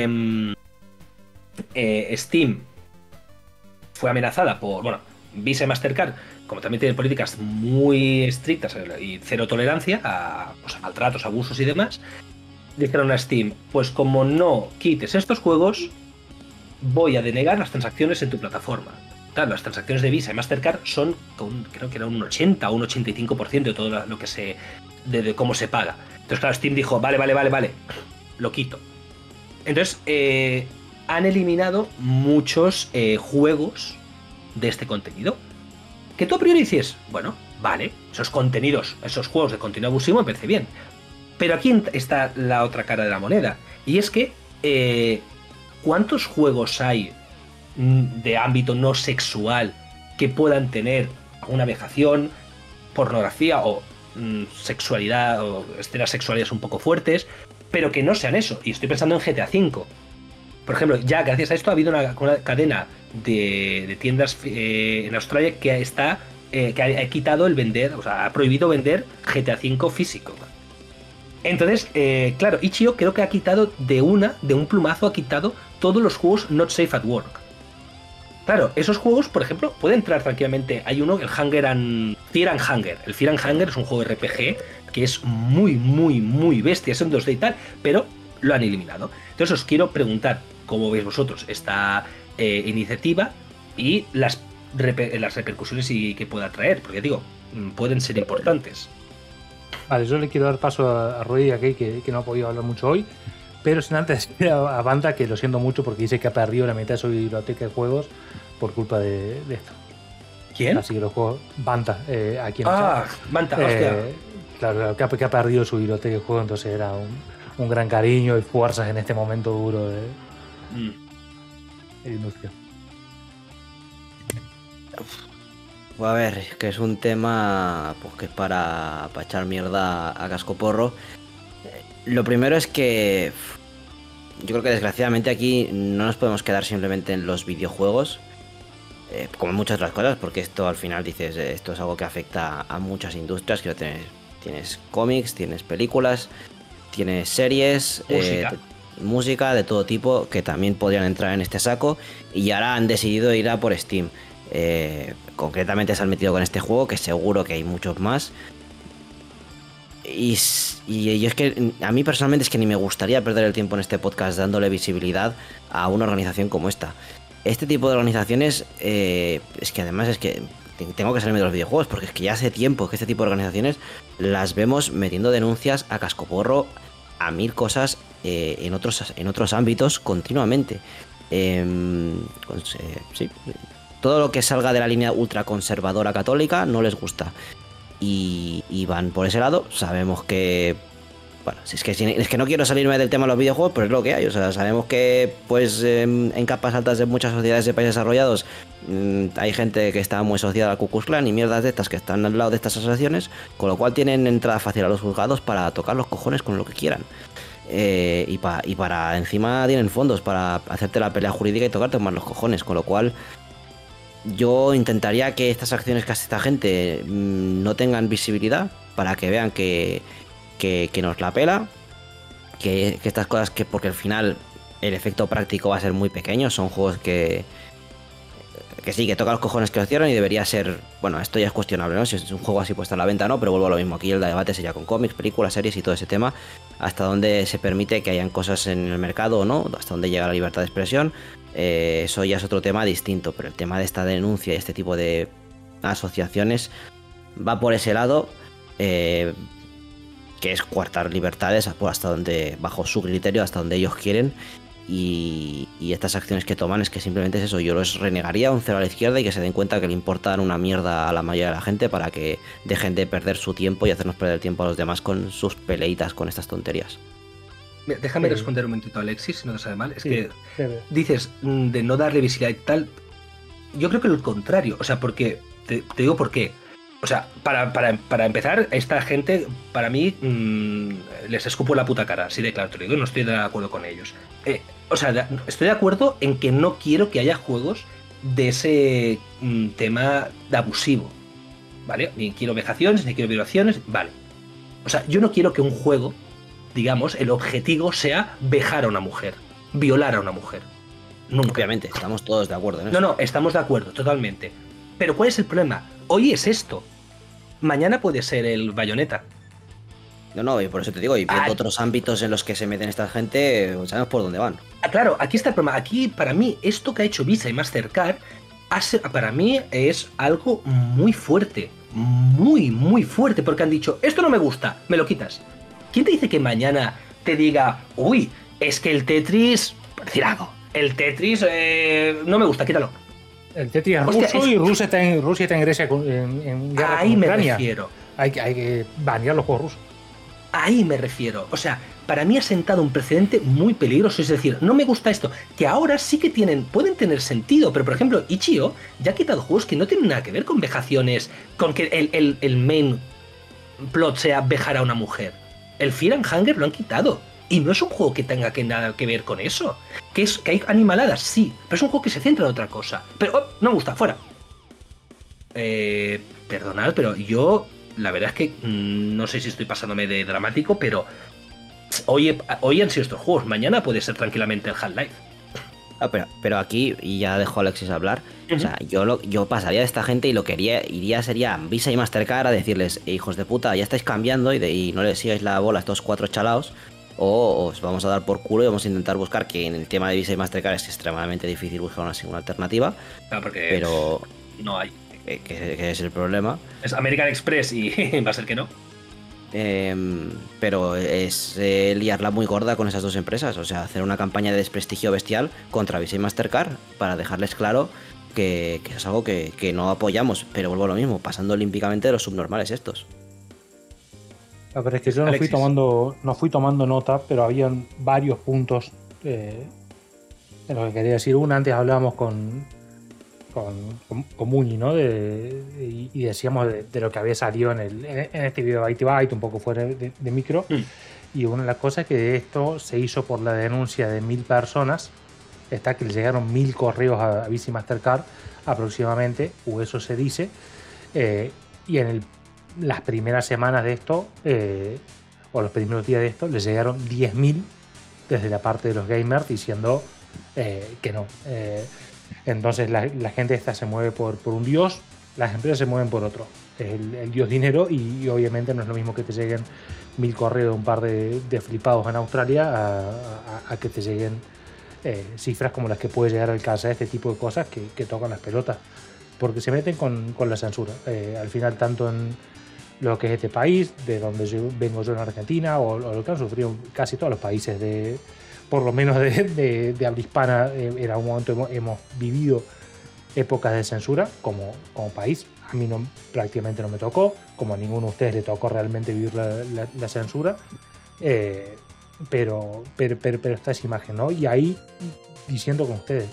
Steam fue amenazada por, bueno, Visa y Mastercard, como también tienen políticas muy estrictas y cero tolerancia a maltratos, abusos y demás, dijeron a Steam, pues como no quites estos juegos, voy a denegar las transacciones en tu plataforma. Claro, las transacciones de Visa y Mastercard son, creo que era un 80 o un 85% de todo lo que de cómo se paga. Entonces, claro, Steam dijo, vale, lo quito. Entonces, han eliminado muchos juegos de este contenido. Que tú a priori dices, bueno, vale, esos juegos de contenido abusivo me parece bien. Pero aquí está la otra cara de la moneda. Y es que, ¿cuántos juegos hay de ámbito no sexual que puedan tener alguna vejación, pornografía o sexualidad o escenas sexuales un poco fuertes, pero que no sean eso? Y estoy pensando en GTA V. Por ejemplo, ya gracias a esto ha habido una cadena de tiendas en Australia que ha quitado el vender, o sea, ha prohibido vender GTA V físico. Entonces, claro, itch.io creo que ha quitado de un plumazo, ha quitado todos los juegos not safe at work. Claro, esos juegos, por ejemplo, pueden entrar tranquilamente. Hay uno, el Fear and Hunger. El Fear and Hunger es un juego de RPG que es muy bestia, es en 2D y tal, pero lo han eliminado. Entonces os quiero preguntar cómo veis vosotros esta iniciativa y las repercusiones que pueda traer, porque digo, pueden ser importantes. Vale, yo le quiero dar paso a Ruedi aquí, que no ha podido hablar mucho hoy. Pero sin antes decir a Banta que lo siento mucho porque dice que ha perdido la mitad de su biblioteca de juegos por culpa de esto. ¿Quién? Así que los juegos. Banta, aquí en Banta, hostia. Claro, que ha perdido su biblioteca de juegos, entonces era un gran cariño y fuerzas en este momento duro de industria. Pues a ver, que es un tema pues que es para echar mierda a cascoporro. Lo primero es que yo creo que desgraciadamente aquí no nos podemos quedar simplemente en los videojuegos, como en muchas otras cosas, porque esto al final dices, esto es algo que afecta a muchas industrias, que tienes cómics, tienes películas, tienes series, música de todo tipo que también podrían entrar en este saco, y ahora han decidido ir a por Steam. Concretamente se han metido con este juego, que seguro que hay muchos más. Y yo es que a mí personalmente es que ni me gustaría perder el tiempo en este podcast dándole visibilidad a una organización como esta. Este tipo de organizaciones, es que además es que tengo que salirme de los videojuegos, porque es que ya hace tiempo que este tipo de organizaciones las vemos metiendo denuncias a cascoporro a mil cosas en otros ámbitos continuamente. Sí, todo lo que salga de la línea ultraconservadora católica no les gusta. Y van por ese lado. Sabemos que... Bueno, es que no quiero salirme del tema de los videojuegos, pero es lo que hay. O sea, sabemos que pues en capas altas de muchas sociedades de países desarrollados hay gente que está muy asociada al Ku Klux Klan y mierdas de estas que están al lado de estas asociaciones, con lo cual tienen entrada fácil a los juzgados para tocar los cojones con lo que quieran. Y para encima tienen fondos para hacerte la pelea jurídica y tocarte más los cojones, con lo cual yo intentaría que estas acciones que hace esta gente no tengan visibilidad, para que vean que nos la pela, que estas cosas, que porque al final el efecto práctico va a ser muy pequeño, son juegos que sí, que toca los cojones que lo hicieron, y debería ser, bueno, esto ya es cuestionable, ¿no? Si es un juego así puesto a la venta, no, pero vuelvo a lo mismo, aquí el debate sería con cómics, películas, series y todo ese tema, hasta dónde se permite que hayan cosas en el mercado o no, hasta dónde llega la libertad de expresión. Eso ya es otro tema distinto, pero el tema de esta denuncia y este tipo de asociaciones va por ese lado, que es coartar libertades hasta donde, bajo su criterio, hasta donde ellos quieren. Y estas acciones que toman es que simplemente es eso. Yo los renegaría, un cero a la izquierda, y que se den cuenta que le importan una mierda a la mayoría de la gente, para que dejen de perder su tiempo y hacernos perder el tiempo a los demás con sus peleitas con estas tonterías. Mira, déjame responder un momentito a Alexis, si no te sabe mal. Es que dices de no darle visibilidad y tal. Yo creo que lo contrario. O sea, porque te digo por qué. O sea, para empezar, esta gente, para mí, les escupo la puta cara, así de claro te lo digo, no estoy de acuerdo con ellos. O sea, estoy de acuerdo en que no quiero que haya juegos de ese tema de abusivo, ¿vale? Ni quiero vejaciones, ni quiero violaciones, vale. O sea, yo no quiero que un juego, digamos, el objetivo sea vejar a una mujer, violar a una mujer. Nunca. Obviamente, estamos todos de acuerdo en eso. No, estamos de acuerdo, totalmente. Pero ¿cuál es el problema? Hoy es esto. Mañana puede ser el Bayonetta. No, y por eso te digo, y viendo otros ámbitos en los que se meten esta gente, sabemos por dónde van. Claro, aquí está el problema. Aquí, para mí, esto que ha hecho Visa y Mastercard, para mí es algo muy fuerte. Muy, muy fuerte, porque han dicho, esto no me gusta, me lo quitas. ¿Quién te dice que mañana te diga, uy, es que el Tetris, por decir algo, el Tetris no me gusta, quítalo? El Tetris es ruso y Rusia está en Grecia en guerra ahí con me Ucrania. Refiero. Hay que banear los juegos rusos. Ahí me refiero. O sea, para mí ha sentado un precedente muy peligroso. Es decir, no me gusta esto. Que ahora sí que pueden tener sentido. Pero, por ejemplo, Itch.io ya ha quitado juegos que no tienen nada que ver con vejaciones, con que el main plot sea vejar a una mujer. El Fear and Hunger lo han quitado. Y no es un juego que tenga nada que ver con eso. Que hay animaladas, sí. Pero es un juego que se centra en otra cosa. Pero, no me gusta, fuera. Perdonad, pero yo... La verdad es que no sé si estoy pasándome de dramático, pero hoy han sido estos juegos. Mañana puede ser tranquilamente el Half-Life. Pero aquí, y ya dejo a Alexis hablar, o sea, yo pasaría de esta gente y lo que iría sería Visa y Mastercard a decirles, hijos de puta, ya estáis cambiando y no le sigáis la bola a estos 4 chalaos, o os vamos a dar por culo y vamos a intentar buscar, que en el tema de Visa y Mastercard es extremadamente difícil buscar una alternativa, claro, porque pero no hay. Que es el problema. Es American Express y va a ser que no. Pero es liarla muy gorda con esas dos empresas. O sea, hacer una campaña de desprestigio bestial contra Visa y Mastercard para dejarles claro que es algo que no apoyamos. Pero vuelvo a lo mismo, pasando olímpicamente de los subnormales estos. Pero es que yo no fui tomando nota, pero habían varios puntos en lo que quería decir. Antes hablábamos con Muñi, ¿no? Y decíamos de lo que había salido en este video de Byte, un poco fuera de micro. Y una de las cosas es que esto se hizo por la denuncia de 1000 personas. Está que le llegaron 1000 correos a Visa y Mastercard aproximadamente, o eso se dice. Y en las primeras semanas de esto, o los primeros días de esto, les llegaron 10.000 desde la parte de los gamers diciendo que no. Entonces la gente esta se mueve por un dios, las empresas se mueven por otro. El dios dinero, y obviamente no es lo mismo que te lleguen 1000 correos de un par de flipados en Australia a que te lleguen cifras como las que puede llegar a alcanzar este tipo de cosas que tocan las pelotas. Porque se meten con la censura. Al final, tanto en lo que es este país, de donde vengo yo en Argentina, o lo que han sufrido casi todos los países por lo menos de habla hispana, en algún momento hemos vivido épocas de censura como país. A mí prácticamente no me tocó, como a ninguno de ustedes le tocó realmente vivir la censura, pero está esa imagen, ¿no? Y ahí, diciendo con ustedes,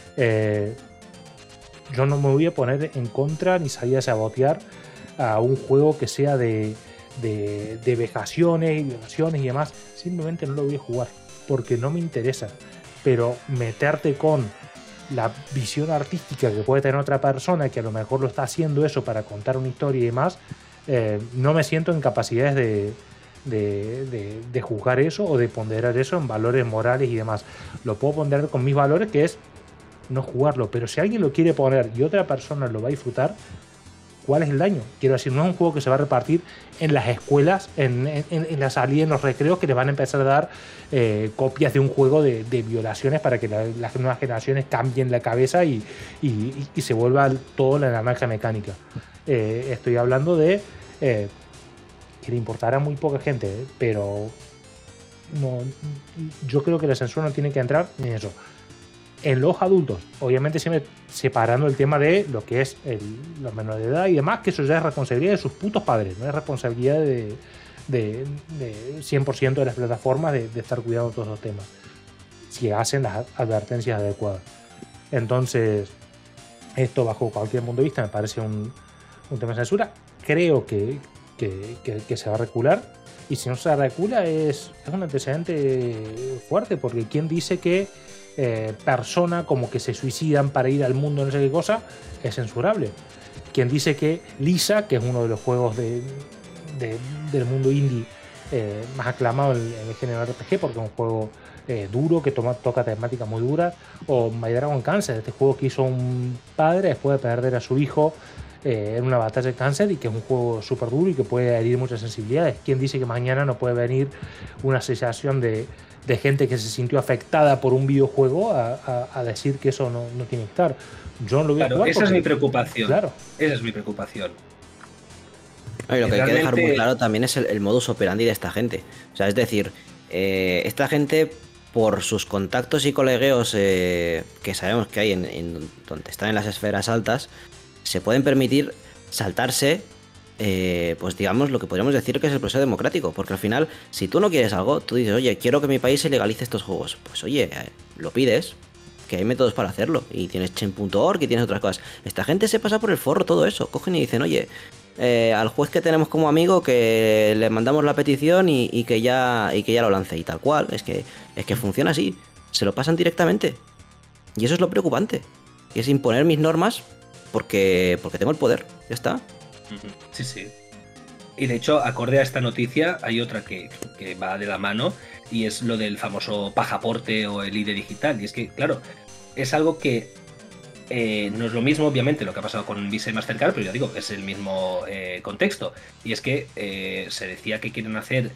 yo no me voy a poner en contra ni salir a sabotear a un juego que sea de vejaciones y violaciones y demás. Simplemente no lo voy a jugar porque no me interesa. Pero meterte con la visión artística que puede tener otra persona que a lo mejor lo está haciendo eso para contar una historia y demás, no me siento en capacidades de juzgar eso o de ponderar eso en valores morales y demás. Lo puedo ponderar con mis valores, que es no jugarlo, pero si alguien lo quiere poner y otra persona lo va a disfrutar, ¿cuál es el daño? Quiero decir, no es un juego que se va a repartir en las escuelas, en la salida, en los recreos, que les van a empezar a dar copias de un juego de violaciones para que las nuevas generaciones cambien la cabeza y se vuelva todo la naranja mecánica. Estoy hablando de que le importará a muy poca gente, pero no, yo creo que la censura no tiene que entrar en eso. En los adultos, obviamente siempre separando el tema de lo que es los menores de edad y demás, que eso ya es responsabilidad de sus putos padres, no es responsabilidad de 100% de las plataformas de estar cuidando todos los temas, si hacen las advertencias adecuadas. Entonces, esto bajo cualquier punto de vista me parece un tema de censura. Creo que se va a recular, y si no se recula es un antecedente fuerte, porque ¿quién dice que persona como que se suicidan para ir al mundo no sé qué cosa es censurable? Quien dice que Lisa, que es uno de los juegos del mundo indie más aclamado en el género RPG, porque es un juego duro que toca temáticas muy duras, o My Dragon Cancer, este juego que hizo un padre después de perder a su hijo en una batalla de cáncer, y que es un juego súper duro y que puede herir muchas sensibilidades. ¿Quién dice que mañana no puede venir una asociación de gente que se sintió afectada por un videojuego a decir que eso no tiene que estar? Yo no lo voy a jugar. Esa es mi preocupación. Claro. Esa es mi preocupación. Y lo que hay que dejar muy claro también es el modus operandi de esta gente. O sea, es decir, esta gente, por sus contactos y colegueos que sabemos que hay en donde están en las esferas altas, se pueden permitir saltarse, pues digamos, lo que podríamos decir que es el proceso democrático. Porque al final, si tú no quieres algo, tú dices, oye, quiero que mi país se legalice estos juegos. Pues oye, lo pides, que hay métodos para hacerlo. Y tienes Chen.org y tienes otras cosas. Esta gente se pasa por el forro todo eso. Cogen y dicen, oye, al juez que tenemos como amigo, que le mandamos la petición y que ya lo lance. Y tal cual, es que funciona así. Se lo pasan directamente. Y eso es lo preocupante. Y es imponer mis normas porque tengo el poder. Ya está. Sí, sí. Y de hecho, acorde a esta noticia, hay otra que va de la mano, y es lo del famoso pasaporte o el ID digital. Y es que, claro, es algo que no es lo mismo, obviamente, lo que ha pasado con Visa y Mastercard, pero ya digo, es el mismo contexto. Y es que se decía que quieren hacer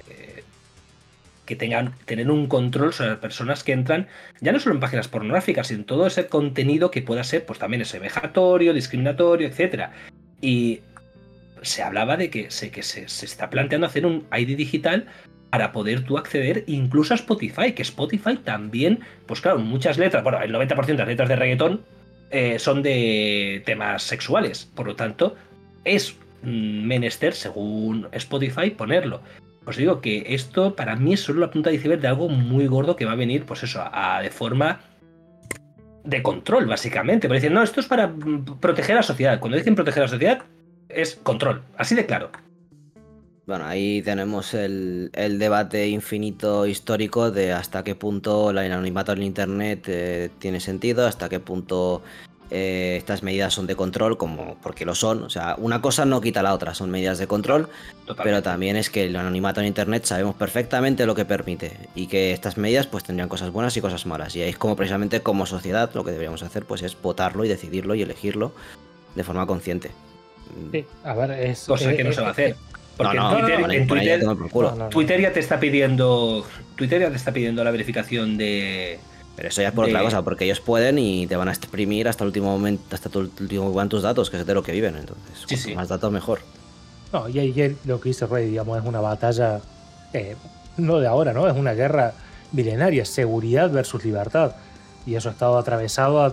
que tener un control sobre las personas que entran, ya no solo en páginas pornográficas, sino en todo ese contenido que pueda ser, pues también ese vejatorio, discriminatorio, etcétera. Y se hablaba de que se está planteando hacer un ID digital para poder tú acceder incluso a Spotify, que Spotify también, pues claro, muchas letras, bueno, el 90% de las letras de reggaetón son de temas sexuales, por lo tanto, es menester, según Spotify, ponerlo. Os digo que esto para mí es solo la punta de iceberg de algo muy gordo que va a venir, pues eso, de forma de control, básicamente. Porque dicen, no, esto es para proteger a la sociedad. Cuando dicen proteger a la sociedad, es control, así de claro. Bueno, ahí tenemos el debate infinito histórico de hasta qué punto el anonimato en Internet tiene sentido, hasta qué punto estas medidas son de control, porque lo son. O sea, una cosa no quita la otra, son medidas de control, totalmente. Pero también es que el anonimato en Internet sabemos perfectamente lo que permite y que estas medidas pues tendrían cosas buenas y cosas malas. Y ahí es como precisamente como sociedad lo que deberíamos hacer pues es votarlo y decidirlo y elegirlo de forma consciente. Sí, a ver, es cosa que no se va a hacer. Porque Twitter ya te está pidiendo la verificación de... Pero eso ya es por otra cosa, porque ellos pueden y te van a exprimir hasta el último momento, hasta el último momento tus datos, que es de lo que viven. Entonces, cuanto más datos mejor. No, y ayer lo que hizo Rey, digamos, es una batalla, no de ahora, ¿no? Es una guerra milenaria, seguridad versus libertad. Y eso ha estado atravesado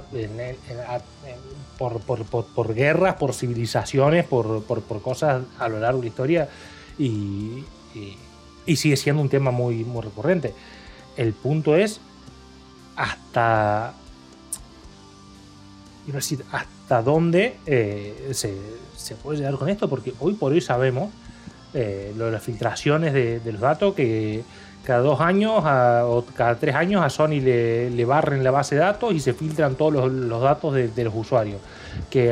por guerras, por civilizaciones, por cosas a lo largo de la historia y sigue siendo un tema muy, muy recurrente. El punto es hasta dónde se puede llegar con esto, porque hoy por hoy sabemos lo de las filtraciones de los datos, que cada 2 años o cada 3 años a Sony le barren la base de datos y se filtran todos los datos de los usuarios. Que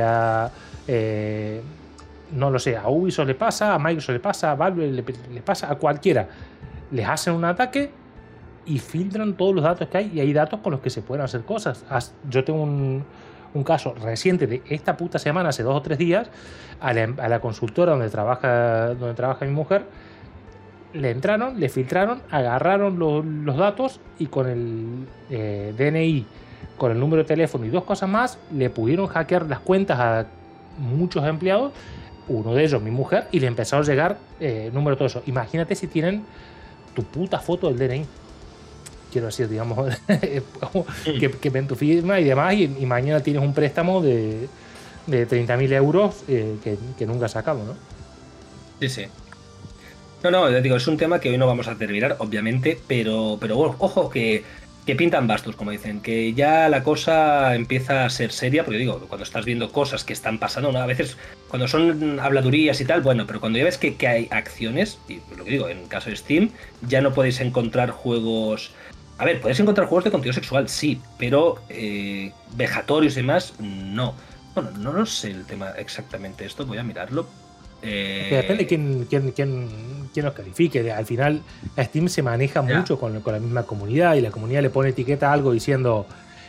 no lo sé, a Ubisoft le pasa, a Microsoft le pasa, a Valve le pasa, a cualquiera. Les hacen un ataque y filtran todos los datos que hay, y hay datos con los que se pueden hacer cosas. Yo tengo un caso reciente de esta puta semana, hace 2 o 3 días, a la consultora donde trabaja mi mujer. Le entraron, le filtraron, agarraron los datos y con el DNI, con el número de teléfono y 2 cosas más, le pudieron hackear las cuentas a muchos empleados, uno de ellos mi mujer, y le empezaron a llegar número de todo eso. Imagínate si tienen tu puta foto del DNI. Quiero decir, digamos, que ven tu firma y demás, y mañana tienes un préstamo de 30.000 euros que nunca has sacado, ¿no? Sí, sí. No, digo, es un tema que hoy no vamos a terminar, obviamente, pero bueno, ojo que pintan bastos, como dicen, que ya la cosa empieza a ser seria, porque digo, cuando estás viendo cosas que están pasando, ¿no? A veces cuando son habladurías y tal, bueno, pero cuando ya ves que hay acciones, y lo que digo, en el caso de Steam, ya no podéis encontrar juegos... A ver, podéis encontrar juegos de contenido sexual, sí, pero vejatorios y demás, no. Bueno, no lo sé el tema exactamente esto, voy a mirarlo. Depende quién los califique. Al final Steam se maneja mucho con la misma comunidad, y la comunidad le pone etiqueta a algo diciendo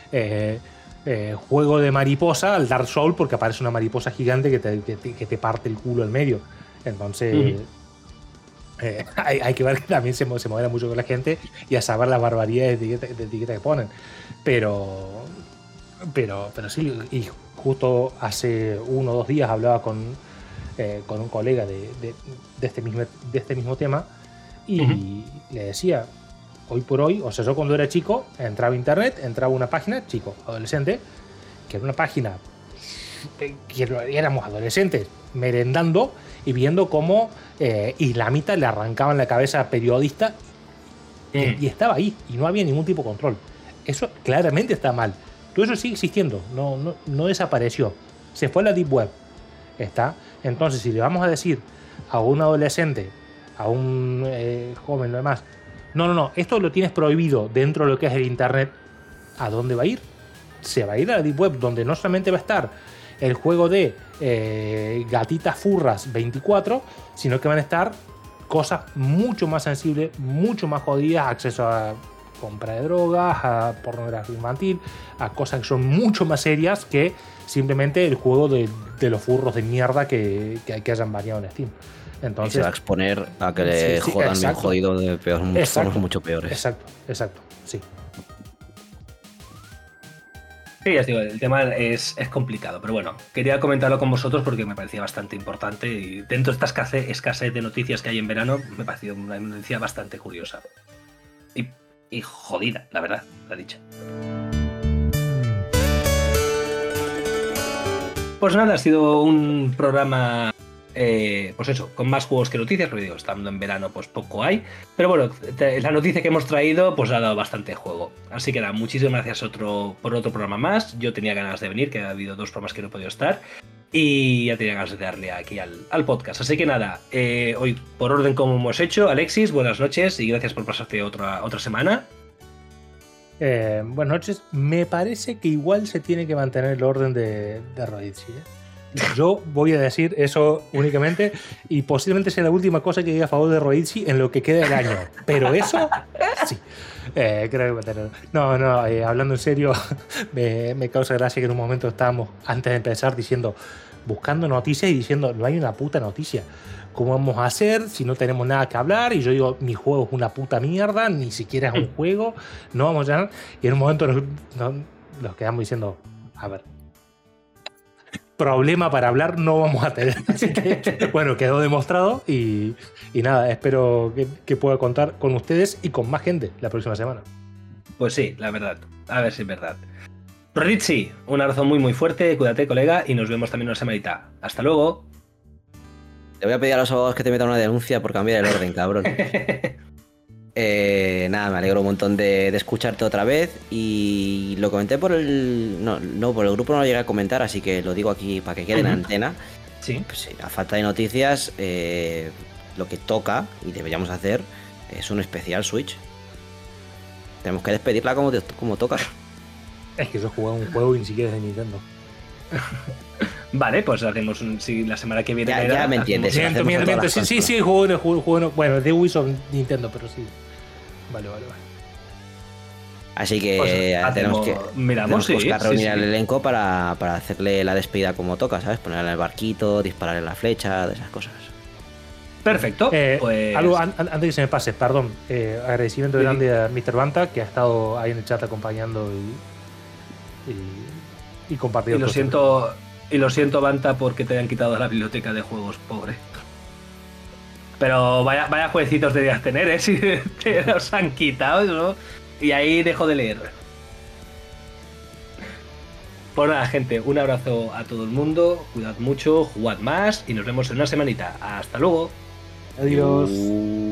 juego de mariposa al Dark Souls, porque aparece una mariposa gigante que te parte el culo al medio. Entonces hay que ver que también se modera mucho con la gente y a saber las barbaridades de etiqueta que ponen. Pero sí, y justo hace 1 o 2 días hablaba con un colega de este mismo tema, y le decía, hoy por hoy, o sea, yo cuando era chico entraba a internet, entraba a una página, chico, adolescente, que era una página que éramos adolescentes merendando y viendo cómo islamitas le arrancaban la cabeza a periodistas, y estaba ahí y no había ningún tipo de control. Eso claramente está mal. Todo eso sigue existiendo, no desapareció, se fue a la Deep Web. Está. Entonces, si le vamos a decir a un adolescente, a un joven, lo demás, no, esto lo tienes prohibido dentro de lo que es el internet, ¿a dónde va a ir? Se va a ir a la Deep Web, donde no solamente va a estar el juego de gatitas furras 24, sino que van a estar cosas mucho más sensibles, mucho más jodidas, acceso a compra de drogas, a pornografía infantil, a cosas que son mucho más serias que simplemente el juego de los furros de mierda que hayan baneado en Steam. Entonces, y se va a exponer a que le jodan bien jodido de formas mucho peores. Exacto, sí. Sí, ya os digo, el tema es complicado, pero bueno, quería comentarlo con vosotros porque me parecía bastante importante y dentro de esta escasez de noticias que hay en verano, me pareció una noticia bastante curiosa. Y jodida, la verdad, la dicha. Pues nada, ha sido un programa, pues eso, con más juegos que noticias, porque digo, estando en verano pues poco hay, pero bueno, la noticia que hemos traído pues ha dado bastante juego. Así que nada, muchísimas gracias por otro programa más. Yo tenía ganas de venir, que ha habido 2 programas que no he podido estar, y ya tenía ganas de darle aquí al podcast. Así que nada, hoy por orden como hemos hecho, Alexis, buenas noches y gracias por pasarte otra semana. Buenas noches. Me parece que igual se tiene que mantener el orden de Roichi, ¿eh? Yo voy a decir eso únicamente y posiblemente sea la última cosa que diga a favor de Roichi en lo que queda del año. Pero eso, sí. Creo que mantenerlo. No, hablando en serio, me causa gracia que en un momento estábamos, antes de empezar, buscando noticias y diciendo, no hay una puta noticia. ¿Cómo vamos a hacer si no tenemos nada que hablar? Y yo digo, mi juego es una puta mierda, ni siquiera es un juego, no vamos a... Y en un momento nos quedamos diciendo, a ver, problema para hablar no vamos a tener. Así que, bueno, quedó demostrado y nada, espero que pueda contar con ustedes y con más gente la próxima semana. Pues sí, la verdad, a ver si es verdad. Richie, un abrazo muy muy fuerte, cuídate colega y nos vemos también una semanita. Hasta luego. Te voy a pedir a los abogados que te metan una denuncia por cambiar el orden, cabrón. Nada, me alegro un montón de escucharte otra vez y lo comenté por el... No, por el grupo no lo llegué a comentar, así que lo digo aquí para que quede en antena. Sí. Pues sí, a falta de noticias, lo que toca y deberíamos hacer es un especial Switch. Tenemos que despedirla como toca. Es que eso es un juego y ni siquiera es de Nintendo. Vale, pues hacemos la semana que viene. Ya me entiendes. Miento. Sí, juego. Bueno, de Wii son Nintendo, pero sí. Vale. Así que pues tenemos que buscar reunir al elenco para hacerle la despedida como toca, ¿sabes? Ponerle en el barquito, dispararle la flecha, de esas cosas. Perfecto. Pues... Algo antes que se me pase, perdón. Agradecimiento grande a Mr. Banta, que ha estado ahí en el chat acompañando y compartiendo. Y lo siento, Banta, porque te hayan quitado la biblioteca de juegos, pobre. Pero vaya jueguecitos debías tener, ¿eh? Si te los han quitado, ¿no? Y ahí dejo de leer. Pues nada, gente, un abrazo a todo el mundo. Cuidad mucho, jugad más y nos vemos en una semanita. Hasta luego. Adiós.